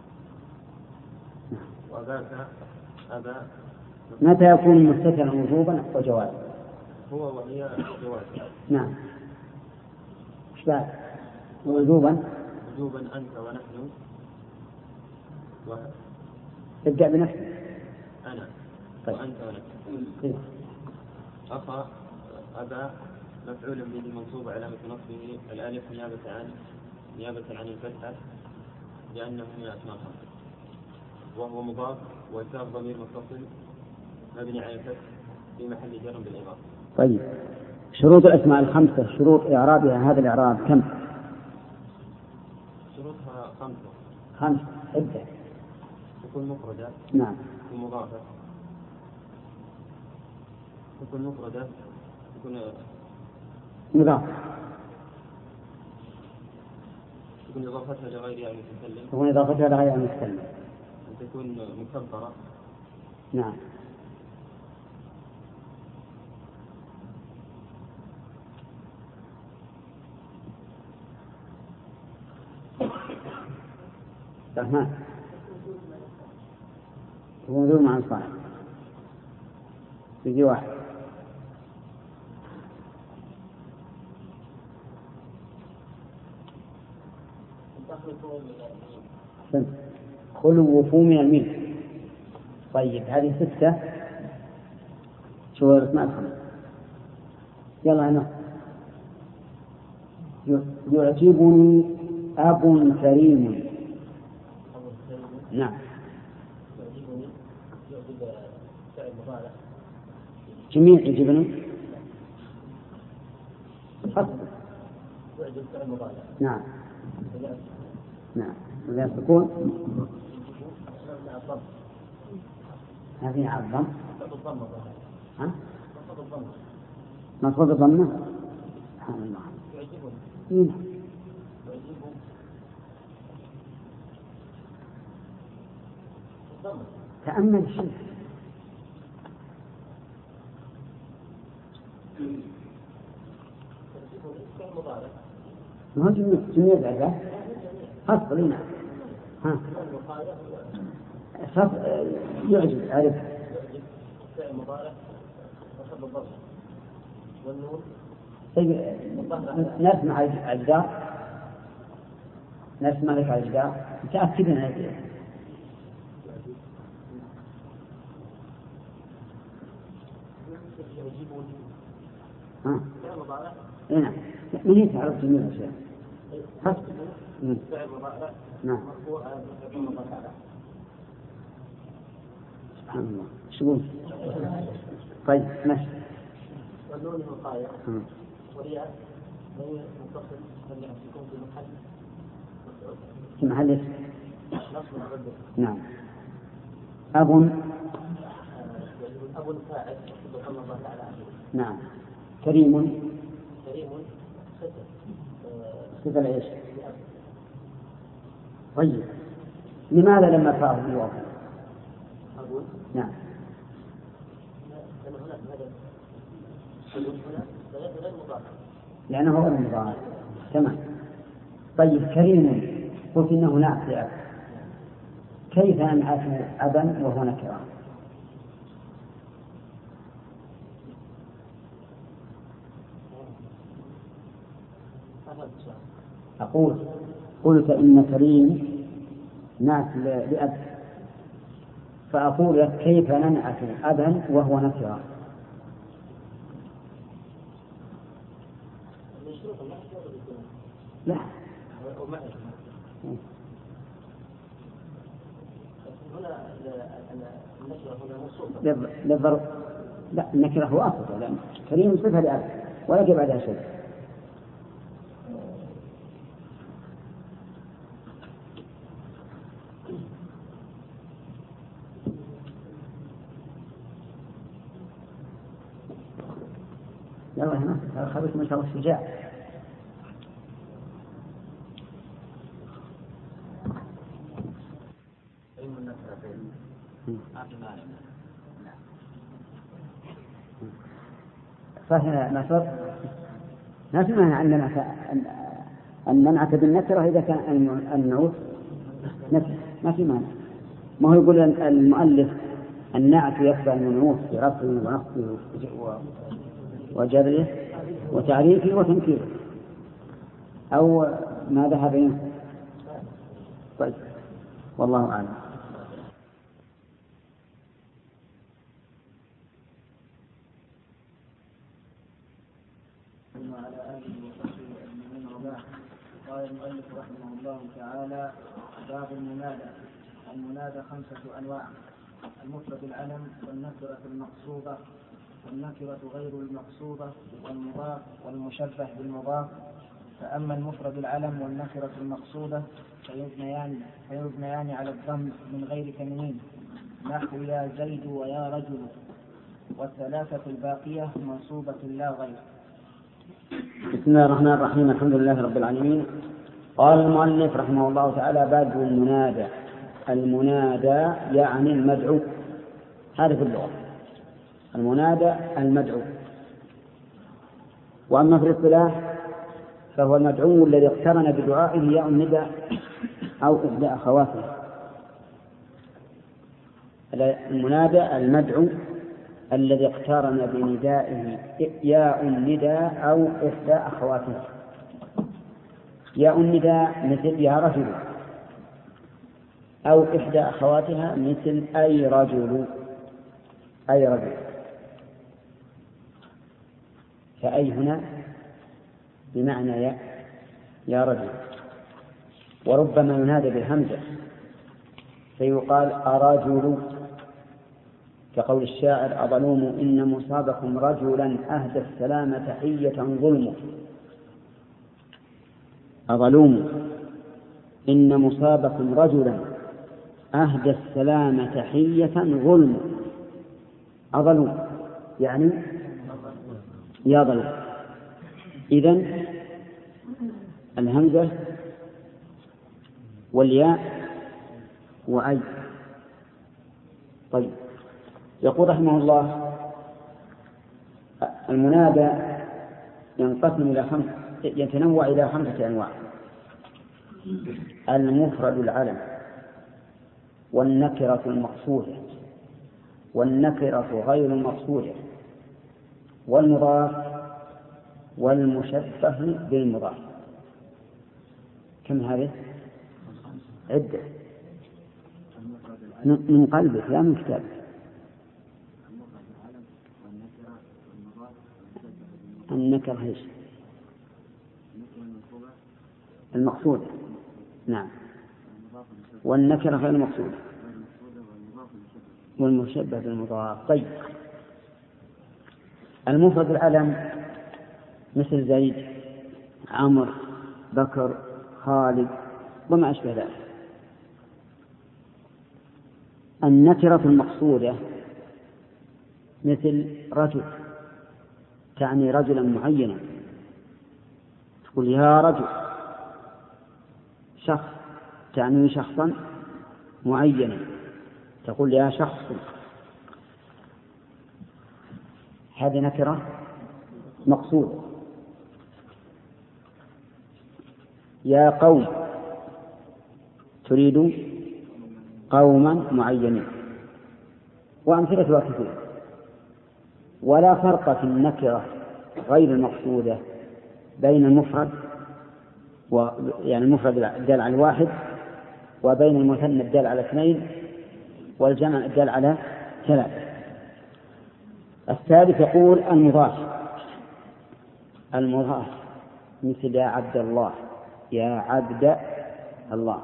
وأباك أبا. متى يكون مستترا وجوبا وجوازا؟ هو وهي جواز. نعم. ايش بعد؟ وجوبا أنت ونحن. تبدأ بنفسك. أنا. طيب. وأنت ونحن. أخا أبا مفعول به منصوب علامة نصبه الألف نيابة عن الفتحة لأنه من أسماء خمسة. وهو مضاف والكاف ضمير متصل مبني على الفتح في محل جر بالإضافة. طيب. شروط الأسماء الخمسة شروط إعرابها هذا الإعراب كم؟ شروطها خمسة. ابدأ. تكون مفردة. نعم. تكون مضافة. تكون مفردة. تكون مضافة. تكون إضافتها لغير المتكلم. تكون إضافتها لغير المتكلم. تكون مكبرة. نعم. رحمن وجود مع الصالح يجي واحد. خلو وفو من الملك. طيب هذه 6 شو اسمها الخمس. يلا أنا يعجبني أب كريم. نعم. جميع يعجبني. نعم نعم. وإذا سكون هذه على الضم. ها؟ مفروض الضمة. سبحان الله. تأمل الشيء. ما هو جميع الأداة خاص لنا. ها خاص يعجب عارف. نسمع الجدار نسمع لك الجدار متأكد من هذه. ها هنا من هي تعرف جميع الأشياء حسب نعم. سبحان الله. شو طيب ماشي. والنون الوقاية وهي متصل يكون في محل نعم. أب فاعل صلى الله تعالى عليه. نعم. كريم صفة ايش؟ طيب لماذا لما فعله الواو؟ نعم. لأنه هو المضارع. تمام. طيب كريم قلت إنه نعت لأب، كيف ننعت أبا وهو نكرة؟ أقول قلت إن كريم نعت لأب، فأقول لك كيف ننعت أبا وهو نكرة؟ لا للضرب. لا النكرة هو أفضل، لأن كريم صفة لأب ولا يجب بعدها شيء. يلا هنا خليكم إن شاء الله شجاع. فهنا نصر نسمع أن ننعت بالنكرة إذا كان النعوت نكرة ما في مانع. ما هو يقول المؤلف النعت يتبع المنعوت برفعه ونصبه وجره وتعريفه وتنكيره أو ما ذهب إليه. طيب والله أعلم. وعلى آله وصحبه أجمعين وبعد. قال المؤلف رحمه الله تعالى: باب المنادى 5 أنواع: المفرد العلم، والنكرة المقصودة، والنكرة غير المقصودة، والمضاف، والمشبه بالمضاف. فأما المفرد العلم والنكرة المقصودة فيبنيان على الضم من غير تنوين، نحو يا زيد ويا رجل، والثلاثة الباقية منصوبة لا غير. بسم الله الرحمن الرحيم. الحمد لله رب العالمين. قال المؤلف رحمه الله تعالى: باب المنادى. المنادى يعني المدعو، هذا في اللغة المنادى المدعو. وأما في الاصطلاح فهو المدعو الذي اقترن بدعائه ياء النداء أو إحدى أخواته. المنادى المدعو الذي اقترن بندائه ياء النداء أو إحدى أخواته. ياء النداء مثل يا رجل، أو إحدى أخواتها مثل أي رجل. أي رجل، فأي هنا بمعنى يا رجل. وربما ينادى بالهمزة فيقال أرجل، كقول الشاعر: أظلوم إن مصابكم رجلا أهدى السلام تحية ظلم. أظلوم إن مصابكم رجلا أهدى السلام تحية ظلم. أظلوم يعني يا ظلم. إذن الهمزة والياء وأي. طيب، يقول رحمه الله المنادى يتنوع إلى 5 أنواع: المفرد العلم، والنكرة المقصودة، والنكرة غير المقصودة، والمضاف، والمشبه بالمضاف. كم هذه؟ عدة من قلبك لا من كتابك. النكرة ايش؟ المقصودة، نعم، والنكرة غير المقصودة، والمشبه بالمضاف. طيب، المفرد العلم مثل زيد، عمرو، بكر، خالد وما أشبه ذلك. النكرة المقصودة مثل رجل، تعني رجلا معينا، تقول يا رجل. شخص، تعني شخصا معينا، تقول يا شخص. هذه نكرة مقصودة. يا قوم، تريد قوما معينين، وأمثلتها كثيرة. ولا فرق في النكرة غير المقصودة بين المفرد يعني المفرد الدال على 1، وبين المثنى الدال على 2، والجمع الدال على 3. الثالث يقول المضاف مثل يا عبد الله، يا عبد الله.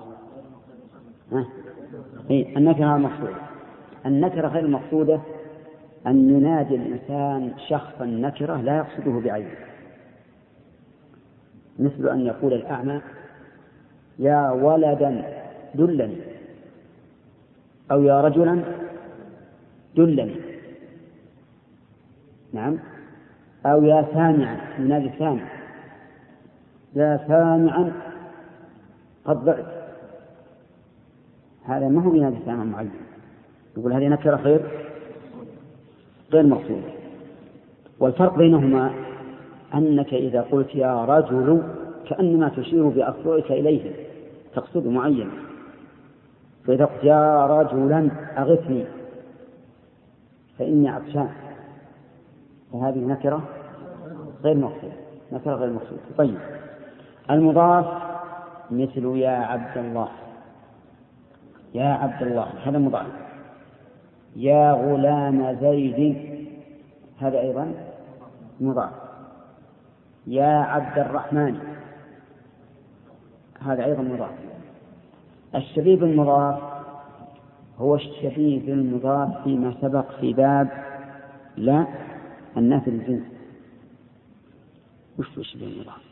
النكرة المقصودة. النكرة غير المقصودة أن ينادي الإنسان شخصا نكرة لا يقصده بعينه، مثل أن يقول الأعمى يا ولدا دلني، أو يا رجلا دلني، نعم، أو يا سامعا، ينادي سامع، يا سامعا قد ضعت. هذا ما هو ينادي سامع معين، يقول هذه نكرة غير مقصودة. والفرق بينهما أنك إذا قلت يا رجل كأنما تشير بأصبعك إليه، تقصد معين. فإذا قلت يا رجلا أغثني فإني عطشان، فهذه نكرة غير مقصودة. طيب، المضاف مثل يا عبد الله، يا عبد الله هذا مضاف. يا غلام زيد هذا أيضا مضاف. يا عبد الرحمن هذا أيضا مضاف. الشبيه بالمضاف هو الشبيه بالمضاف فيما سبق في باب لا النافي الجنس. وش الشبيه بالمضاف؟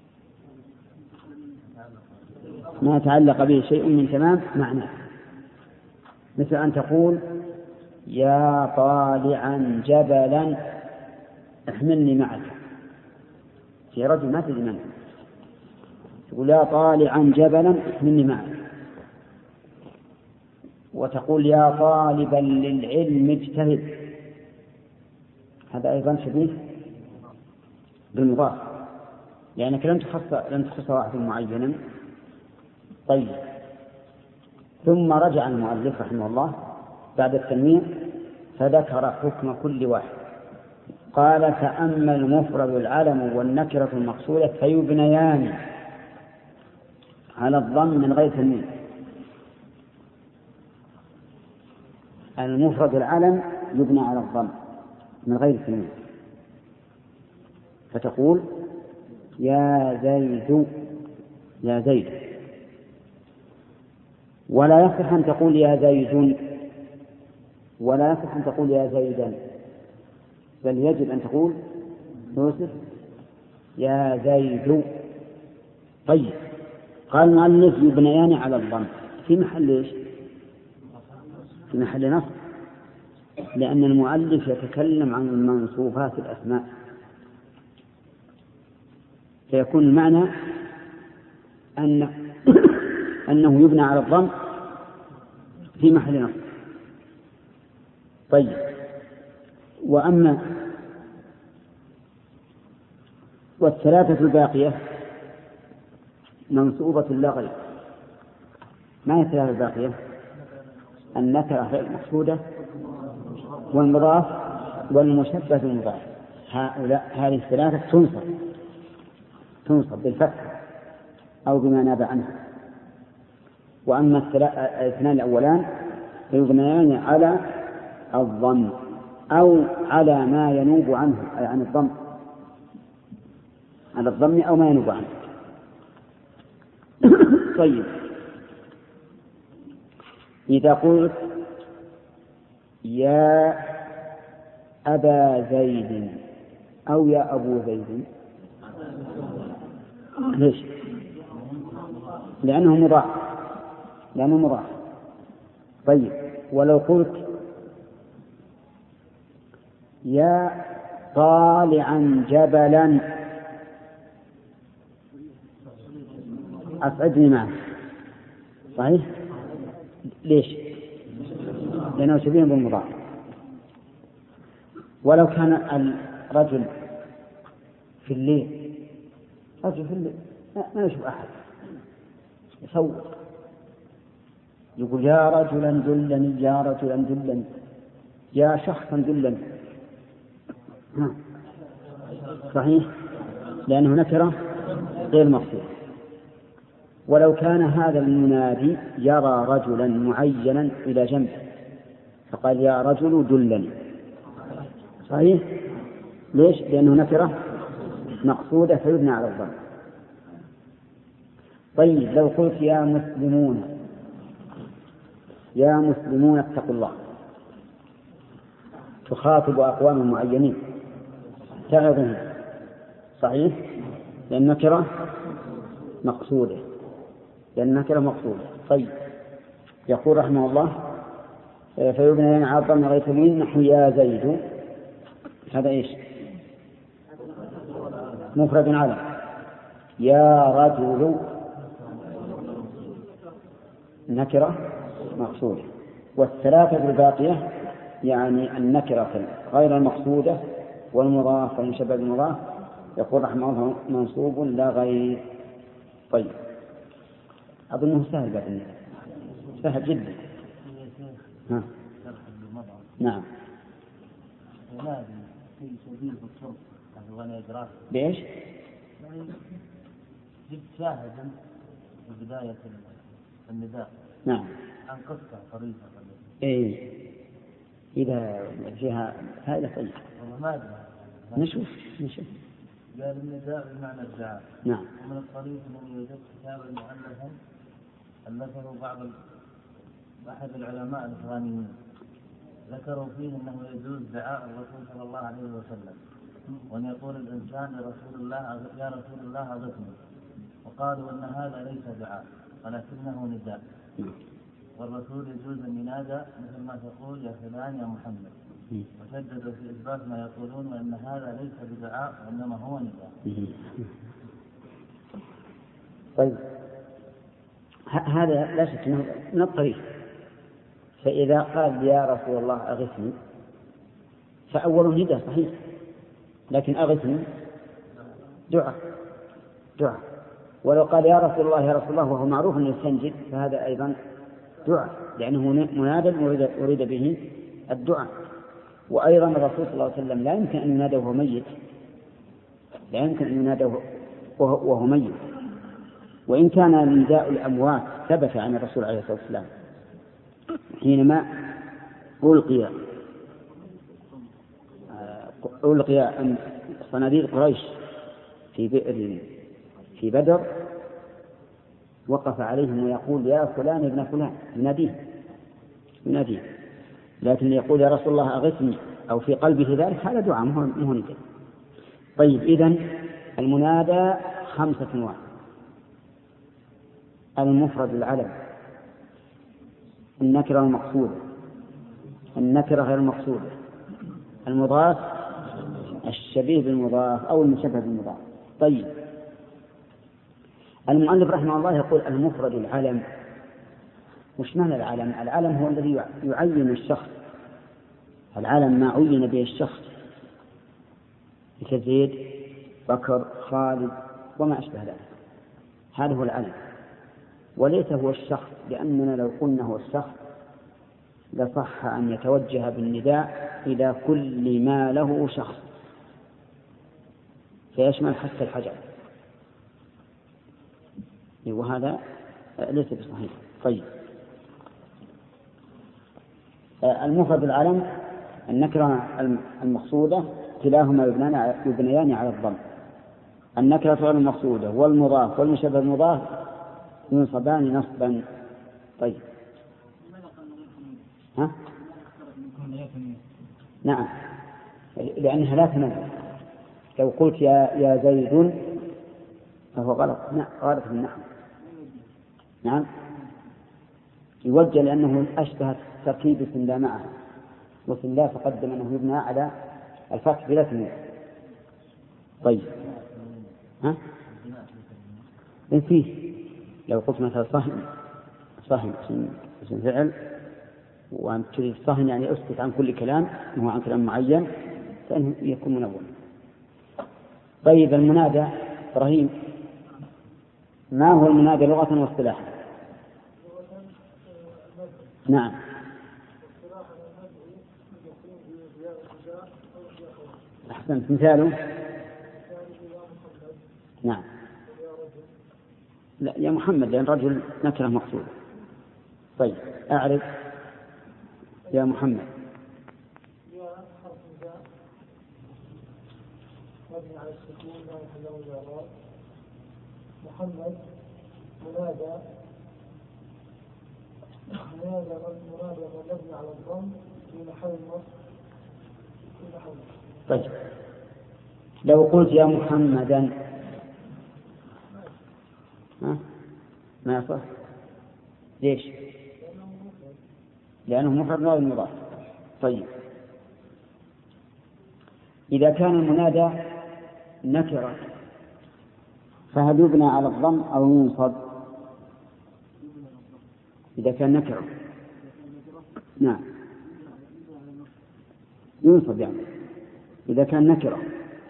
ما تعلق به شيء من تمام معناه، مثل أن تقول يا طالعا جبلا احملني معك. في رجل ما تدري منه، تقول يا طالعا جبلا احملني معك. وتقول يا طالبا للعلم اجتهد، هذا أيضا شبيه بالمضاف لأنك لم تخص واحد معينا. طيب، ثم رجع المؤلف رحمه الله بعد التنوين فذكر حكم كل واحد. قال فأما المفرد العلم والنكرة المقصودة فيبنيان على الضم من غير تنوين. المفرد العلم يبنى على الضم من غير تنوين، فتقول يا زيد، يا زيد. ولا يصح أن تقول يا زيد، ولا يصح أن تقول يا زيدا، بل يجب أن تقول يوسف يا زيد. طيب، قال المؤلف يبنيان على الضم في محل إيش؟ في محل نصب، لأن المؤلف يتكلم عن منصوبات الأسماء، فيكون المعنى أنه يبنى على الضم في محل نصب. طيب، وأما والثلاثة الباقية منصوبة لا غير. ما هي الثلاثة الباقية؟ النكرة غير المقصودة والمضاف والمشبه بالمضاف. هذه الثلاثة تنصب بالفتح أو بما ناب عنه. وأما الاثنان الأولان فيبنيان على الضم أو على ما ينوب عنه، أي عن الضم، على الضم أو ما ينوب عنه. طيب، إذا قلت يا أبا زيد أو يا أبو زيد، ليش؟ لأنه مضاف. طيب، ولو قلت يا طالعا جبلا أسعدني معه، صحيح؟ ليش؟ لأنه شبيه بالمضاف. ولو كان الرجل في الليل، ما يشوف أحد، يصور، يقول يا رجلا دلني، يا رجلا دلني، يا شخصا دلني، صحيح؟ لأنه نكرة غير مقصود. ولو كان هذا المنادي يرى رجلا معينا إلى جنبه فقال يا رجل دلني، صحيح؟ ليش؟ لأنه نكرة مقصودة فيبنى على الضم. طيب، لو قلت يا مسلمون اتقوا الله، تخاطب أقوام معينين تعظهم، صحيح؟ لأن نكرة مقصودة. طيب، يقول رحمه الله فيبنى على الضم غير تنوين نحو يا زيد، هذا إيش؟ مفرد على. يا رجل نكرة مقصودة. والثلاثة الباقية يعني النكرة غير المقصودة والمضاف والمشبه بالمضاف، يقول رحمه الله منصوب لا غير. طيب، أظنه سهل بعد، سهل جدا. نعم. بإيش؟ جبت شاهدا في بداية النداء. نعم. عن قصة طريفة. إيه، إذا فيها هذا طيب. نشوف. قال النداء بمعنى الدعاء. نعم. ومن الطريف أن يوجد كتابا مؤلفا ألفه أحد العلماء الإخوانيين، ذكروا فيه أنه يجوز دعاء الرسول صلى الله عليه وسلم، وأن يقول الإنسان لرسول الله يا رسول الله أغثني، وقالوا أن هذا ليس دعاء ولكنه نداء، والرسول يجوز أن ينادى مثل ما تقول يا فلان يا محمد، وشددوا في إثبات ما يقولون وأن هذا ليس بدعاء وإنما هو نداء. طيب، هذا لا شك أنه من الطريق. فإذا قال يا رسول الله أغثني فأول نداء صحيح، لكن أغثني دعاء. ولو قال يا رسول الله وهو معروف أن يستنجد فهذا أيضا دعاء، لأنه منادى أريد به الدعاء. وأيضا الرسول صلى الله عليه وسلم لا يمكن أن ينادى وهو ميت، وإن كان نداء الأموات ثبت عن الرسول عليه الصلاة والسلام حينما ألقي صناديد قريش في بئر في بدر، وقف عليهم ويقول يا فلان ابن فلان، يناديه، لكن يقول يا رسول الله أغثني أو في قلبه ذلك، هذا دعاء مو نداء. طيب، إذن المنادى 5 أنواع. المفرد العلم، النكرة المقصودة، النكرة غير المقصودة، المضاف، الشبيه بالمضاف أو المشبه بالمضاف. طيب، المؤلف رحمه الله يقول المفرد العلم. وش معنى العلم؟ العلم هو الذي يعين الشخص، العلم ما عين به الشخص كزيد، بكر، خالد وما أشبه ذلك، هذا هو العلم، وليس هو الشخص، لأننا لو قلنا هو الشخص لصح أن يتوجه بالنداء إلى كل ما له شخص فيشمل حتى الحجر، وهذا ليس بصحيح. طيب، المفرد العلم، النكرة المقصودة كلاهما يبنيان على الضم، النكرة غير المقصودة والمضاف والمشبه بالمضاف ينصبان نصبا. طيب، ها؟ نعم، لأنها لا تنزل. لو قلت يا زيد فهو غلط، غلط في النحو. نعم، يوجه لأنه أشبه تركيب سن معه، وسن لا تقدم أنه يبنى على الفتح بلا تنوين. طيب، ها؟ فيه لو قلت مثلا صهن اسم فعل، وأن تريد صهن يعني أسكت عن كل كلام وهو عن كلام معين فإنه يكون منون. طيب، المنادى إبراهيم، ما هو المنادى لغة واصطلاحا؟ نعم، أحسنت، مثاله. نعم، لا يا محمد، لأن رجل نكرة مقصودة. طيب، أعرف يا محمد. يا حرف جاء مبني على السكون لا محل له من الإعراب. محمد منادى مبني على الضم في محل النصب. طيب، لو قلت يا محمدا ما يصح. ليش؟ لأنه مفرد غير مضاف. طيب، إذا كان المنادى نكرة فهل يبنى على الضم أو ينصب؟ إذا كان نكرة نعم ينصب، يعني إذا كان نكرة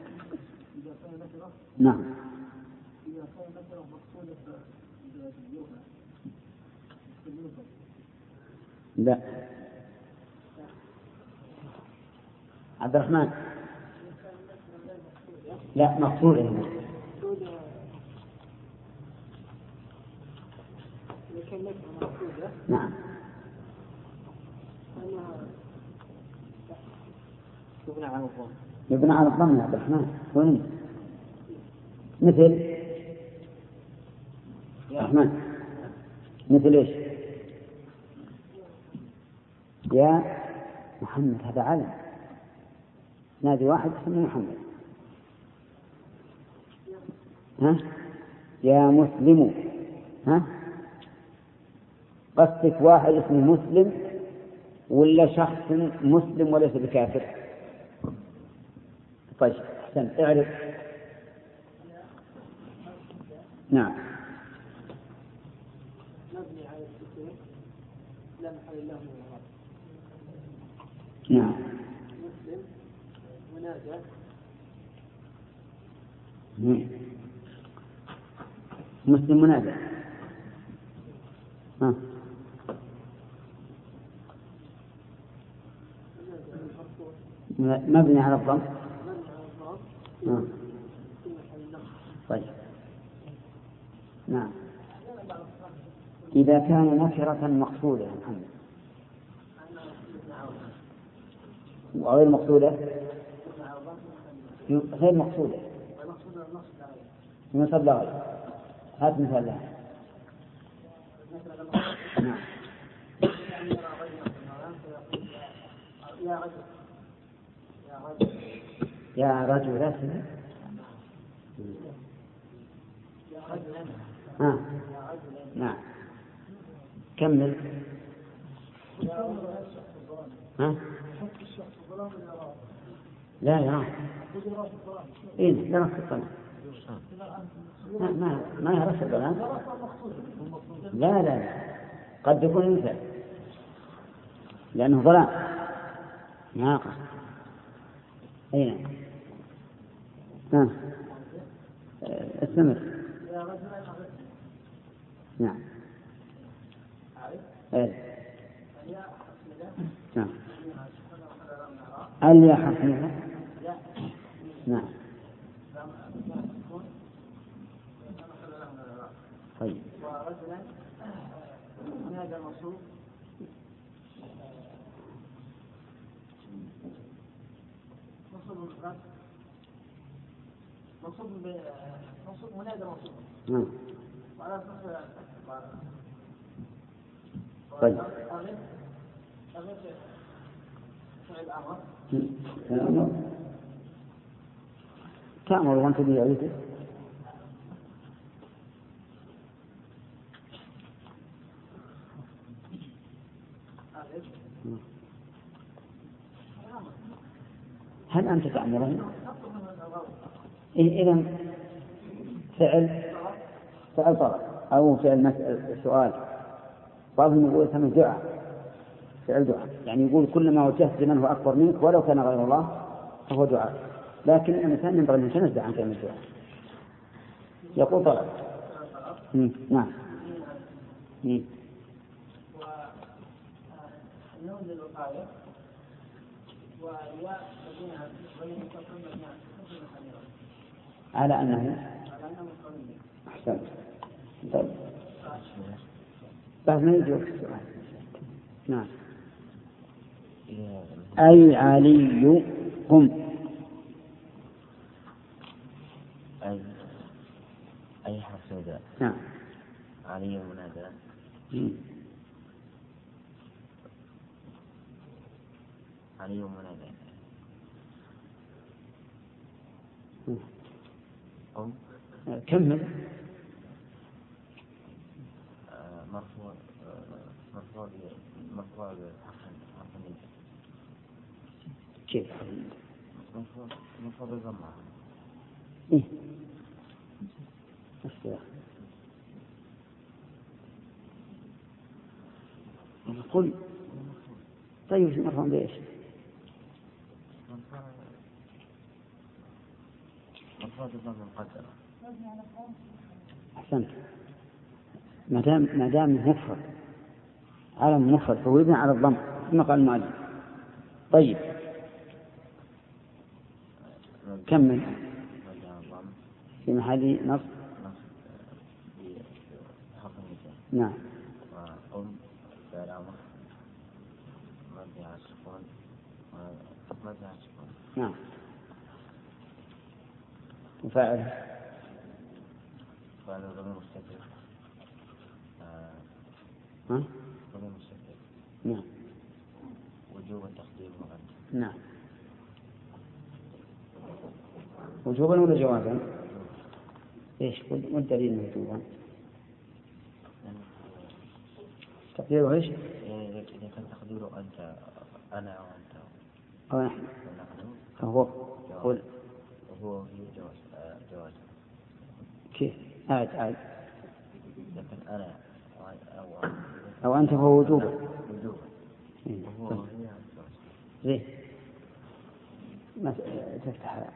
نعم. لا، عبد الرحمن، لا مقصود هنا. نعم، يبنى على الضم يا عبد الرحمن. وين مثل يا رحمن؟ مثل ايش؟ يا محمد، هذا علم، نادي واحد اسمه محمد. ها؟ يا مسلم، ها؟ قصدك واحد اسمه مسلم ولا شخص مسلم وليس بكافر؟ طيب، أحسن، اعرف. نعم، مبني على السكون لا محل له من الإعراب. نعم، مسلم منادى. مسلم منادى. ها؟ مبني على الضم. طيب، نعم. إذا كان نكرة مقصودة يا محمد وغير مقصودة، غير مقصودة ينصب لها غير. هات مثال لها. نعم، يا رجل نعم كمل. لا يرى. إيه لا في الظلام. ما يرى الظلام. لا قد يكون إنسان لأنه ظلام ناقص. أين استمر. نعم نعم أل يحرفها. نعم طيب. ورجلا هذا الموصوف مناسب موصوف. وعلى طيب. تأمر وأنت بيعيده. هل أنت تأمرني؟ إذا فعل طلب أو فعل سؤال. بعضهم يقول ثم دعاء، فعل دعاء، يعني يقول كل ما وجهت لمن هو أكبر منك ولو كان غير الله فهو دعاء، لكن الإنسان ينبغي أن يتنزه عن كلمة الدعاء. يقول طلب. نعم. والنون للوقاية والياء على أنه أحسن. طيب بعد ما يجوك السؤال. نعم. أي علي قم. أي حرف نداء. نعم. علي منادى. علي منادى. كمل. مرفوع كيف؟ مرفوع بالضمة. إيه. قل. طيب مرفوع بإيش؟ مرفوع بالضمة مقدرة. أحسنت. ما دام مفرد علم مفرد فهو يبنى على الضم كما قال المؤلف. طيب كمل. في محل نصب. نعم. وقم فعل أمر مبني على السكون. نعم. وفاعل ضمير مستتر. ضمير مستتر. نعم. وجوب التقديم مقدم. نعم. وجوبا ولا جوازا؟ ايش والدليل وجوبا؟ تقديره ايش؟ إذا كان تقديره أنت أنا وأنت أو نحن فهو قل وهو جواز. كيف؟ عاد لكن أنا أو أنت فهو وجوبا. وهو زين ما تفتح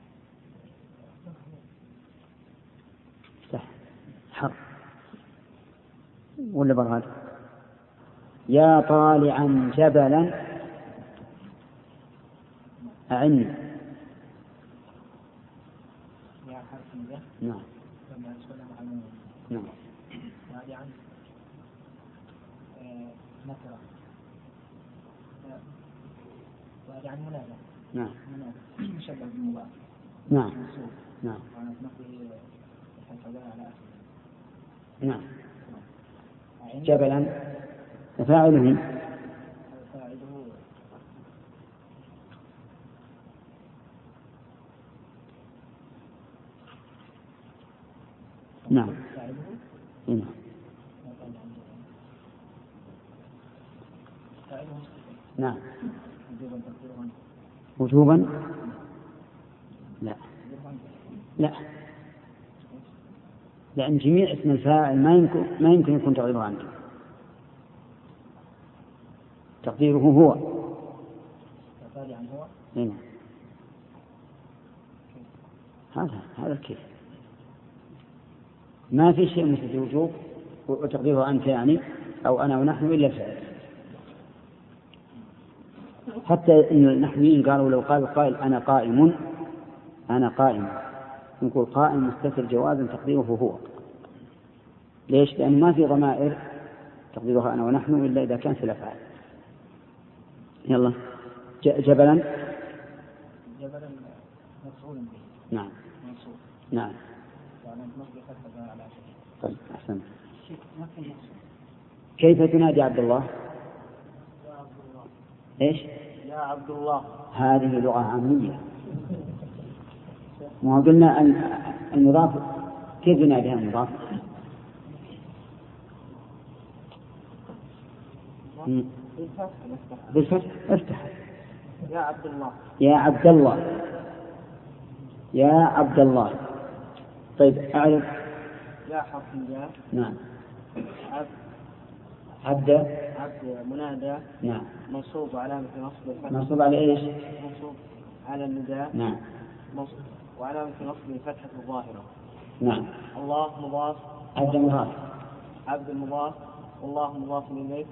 حرف ولا برهان. يا طالعا جبلا أعني. يا حرف نجاح. نعم. نعم. طالعا نكرة. طالعا منادى. نعم. شبه بالمضاف. نعم. نعم. نعم. جبلا فاعله نعم. نعم. نعم. وجوبا لا، لا، لأن جميع اسم الفاعل ما يمكن يكون تقديره عنه، تقديره هو. هنا هذا كيف ما في شيء مثل وجوب وتقديره أنت يعني أو أنا ونحن إلا الفعل. حتى إن النحويين قالوا لو قال القائل أنا قائم نقول قائم مستتر جوازا تقديره هو. ليش؟ لأن ما في ضمائر تقديرها أنا ونحن إلا إذا كان في الأفعال. يلا جبلا مفعول به. نعم. منصوب. نعم. طيب أحسن. كيف تنادي عبد الله؟ يا عبد الله. إيش؟ يا عبد الله. هذه لغة عامية. ما قلنا أن المضاف كيف يناديها المضاف؟ بالفتح. افتح. يا عبد الله. يا عبد الله. يا عبد الله. طيب أعرف. يا حرف الجر. نعم. عبد منادى. نعم. منصوب علامة نصب. منصوب على إيش؟ منصوب على النداء. نعم. وعلامة نصب الفتحة الظاهرة. نعم. الله مضاف. عبد مضاف. والله مضاف إليه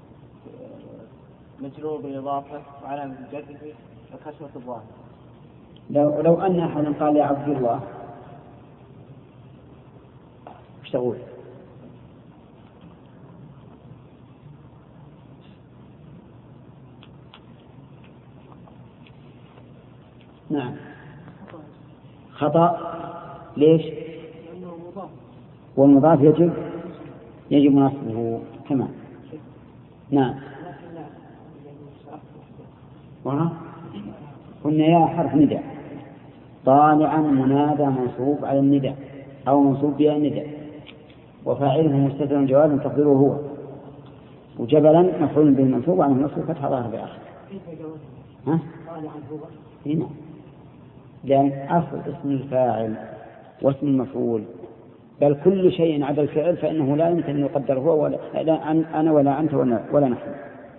مجرور بالإضافة وعلامة جره الكسرة الظاهرة. لو أن أحد قال يا عبد الله ايش تقول؟ نعم خطأ. ليش؟ لأنه مضاف. والمضاف يجب نصبه كمان. نعم. قلنا يا حرف نداء طالعا منادى منصوب على النداء أو منصوب بها النداء وفاعله مستتر جوازا تقديره هو. وجبلا مفعول به منصوب على نصب فتح ظاهر بآخر. ها؟ هنا لأن أصل اسم الفاعل واسم المفعول بل كل شيء عدا الفعل فإنه لا يمكن أن يقدر هو ولا أنا ولا أنت ولا نحن.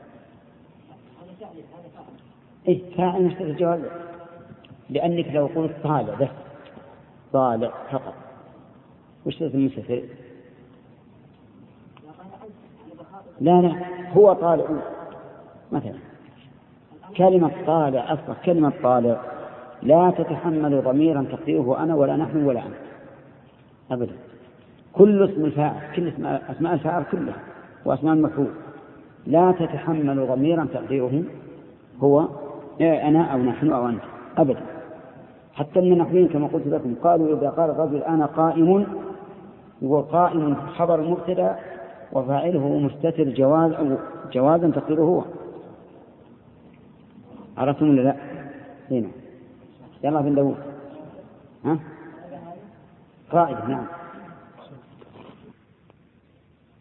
فاعل مستتر جواز لأنك لو قلت طالع بس طالع فقط وش اسم المستتر؟ لا هو طالع مثلا. كلمة طالع أصلا كلمة طالع لا تتحمل ضميرا تقديره أنا ولا نحن ولا أنت أبدا. كل اسم الفاعل كل أسماء الفاعل كلها وأسماء المفعول لا تتحمل ضميرا تقديره هو أنا أو نحن أو أنت أبدا. حتى من النحويين كما قلت لكم قالوا إذا قال الرجل أنا قائم يقول قائم خبر مبتدأ وفاعله مستتر جوازا تقديره هو. عرفتم ولا لا؟ هنا يلا بن داود. ها قائد. نعم.